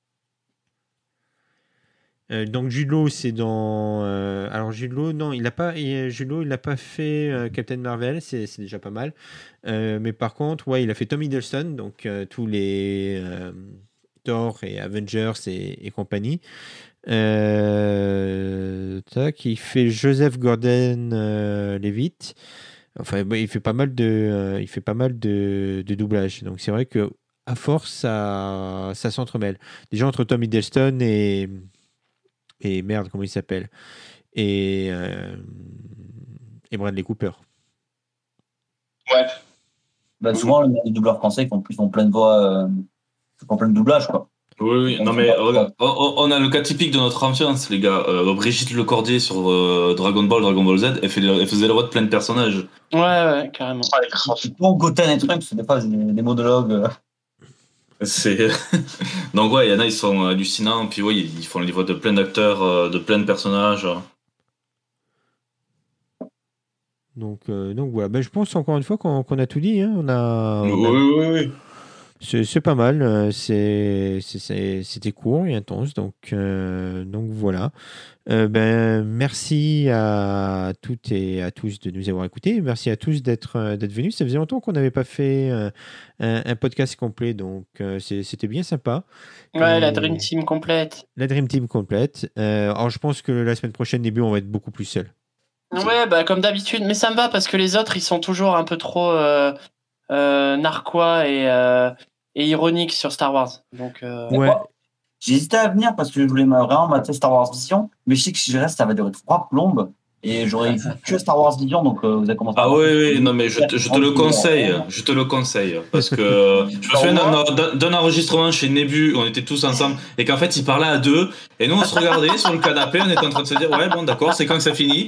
[SPEAKER 1] Donc Jude Law, c'est dans. Alors Jude Law, non, il n'a pas fait Captain Marvel, c'est déjà pas mal. Mais par contre, ouais, il a fait Tom Hiddleston, donc tous les Thor et Avengers et compagnie. Il fait Joseph Gordon-Levitt. Enfin, il fait pas mal de doublages. Donc c'est vrai que à force, ça s'entremêle. Déjà entre Tom Hiddleston et merde, comment il s'appelle, et Bradley Cooper.
[SPEAKER 3] Ouais.
[SPEAKER 5] Bah, souvent, les doubleurs français font plein de voix, font plein de doublages, quoi.
[SPEAKER 4] Oui, non mais regarde, on a le cas typique de notre enfance, les gars. Brigitte Lecordier sur Dragon Ball Z, elle faisait la voix de plein de personnages.
[SPEAKER 2] Ouais, carrément.
[SPEAKER 5] Pour Goten et trucs, c'est des fois des monologues.
[SPEAKER 4] Donc ouais, il y en a, ils sont hallucinants, puis oui, ils font les voix de plein d'acteurs, de plein de personnages.
[SPEAKER 1] Donc voilà, ben, je pense encore une fois qu'on a tout dit. Hein.
[SPEAKER 4] Oui.
[SPEAKER 1] C'est pas mal. C'était court et intense. Donc voilà. Ben, merci à toutes et à tous de nous avoir écoutés. Merci à tous d'être venus. Ça faisait longtemps qu'on n'avait pas fait un podcast complet. Donc c'était bien sympa.
[SPEAKER 2] Ouais, la Dream Team complète.
[SPEAKER 1] La Dream Team complète. Alors je pense que la semaine prochaine, début, on va être beaucoup plus seul.
[SPEAKER 2] Ouais, bah comme d'habitude. Mais ça me va parce que les autres, ils sont toujours un peu trop narquois et ironiques sur Star Wars. Donc,
[SPEAKER 1] ouais.
[SPEAKER 5] J'hésitais à venir parce que je voulais vraiment mater Star Wars Vision, mais je sais que si je reste, ça va durer 3 plombes et j'aurais vu que Star Wars Vision, donc vous avez commencé à...
[SPEAKER 4] Ah oui, non mais je te le conseille, parce que je me souviens d'un enregistrement chez Nebu, on était tous ensemble, et qu'en fait ils parlaient à deux, et nous on se regardait sur le canapé, on était en train de se dire, ouais bon d'accord, c'est quand que ça finit.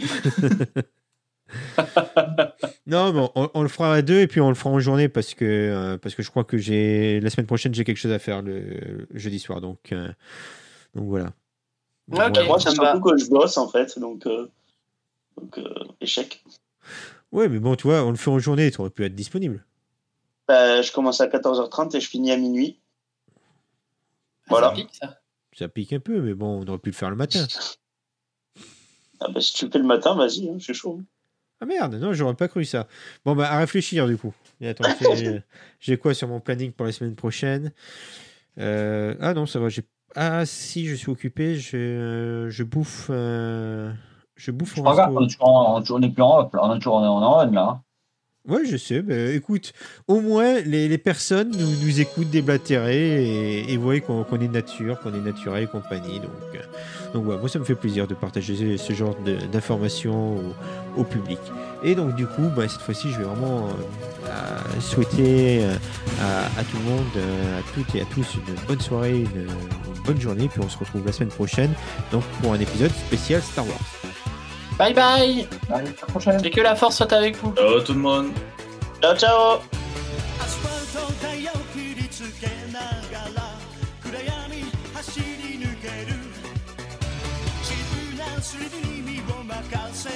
[SPEAKER 1] Non, bon, on le fera à deux et puis on le fera en journée parce que je crois que la semaine prochaine j'ai quelque chose à faire le jeudi soir, donc voilà.
[SPEAKER 2] Ok,
[SPEAKER 3] moi c'est surtout que je bosse en fait, donc échec.
[SPEAKER 1] Ouais, mais bon, tu vois, on le fait en journée, tu aurais pu être disponible.
[SPEAKER 3] Je commence à 14h30 et je finis à minuit. Voilà.
[SPEAKER 2] Ça pique, ça.
[SPEAKER 1] Ça pique un peu, mais bon, on aurait pu le faire le matin.
[SPEAKER 3] Ah bah, si tu le fais le matin, vas-y, je suis chaud.
[SPEAKER 1] Ah merde, non, j'aurais pas cru ça. Bon, bah, à réfléchir du coup. Et attends, j'ai quoi sur mon planning pour la semaine prochaine? Ah non, ça va. Ah si, je suis occupé. Je bouffe. Je bouffe.
[SPEAKER 5] Regarde, on est plus en off, on est toujours en on là.
[SPEAKER 1] Ouais, je sais. Bah, écoute, au moins les personnes nous écoutent déblatérer et voient qu'on est nature, qu'on est naturel et compagnie. Donc ouais, moi ça me fait plaisir de partager ce genre d'informations au public. Et donc du coup, bah, cette fois-ci, je vais vraiment souhaiter à tout le monde, à toutes et à tous une bonne soirée, une bonne journée. Puis on se retrouve la semaine prochaine donc pour un épisode spécial Star Wars.
[SPEAKER 2] Bye bye.
[SPEAKER 5] À la prochaine.
[SPEAKER 2] Et que la force soit avec vous.
[SPEAKER 4] Ciao tout le monde.
[SPEAKER 3] Ciao, ciao.
[SPEAKER 6] アスファルトタイヤを切りつけながら暗闇走り抜ける自分なスリルに身を任せ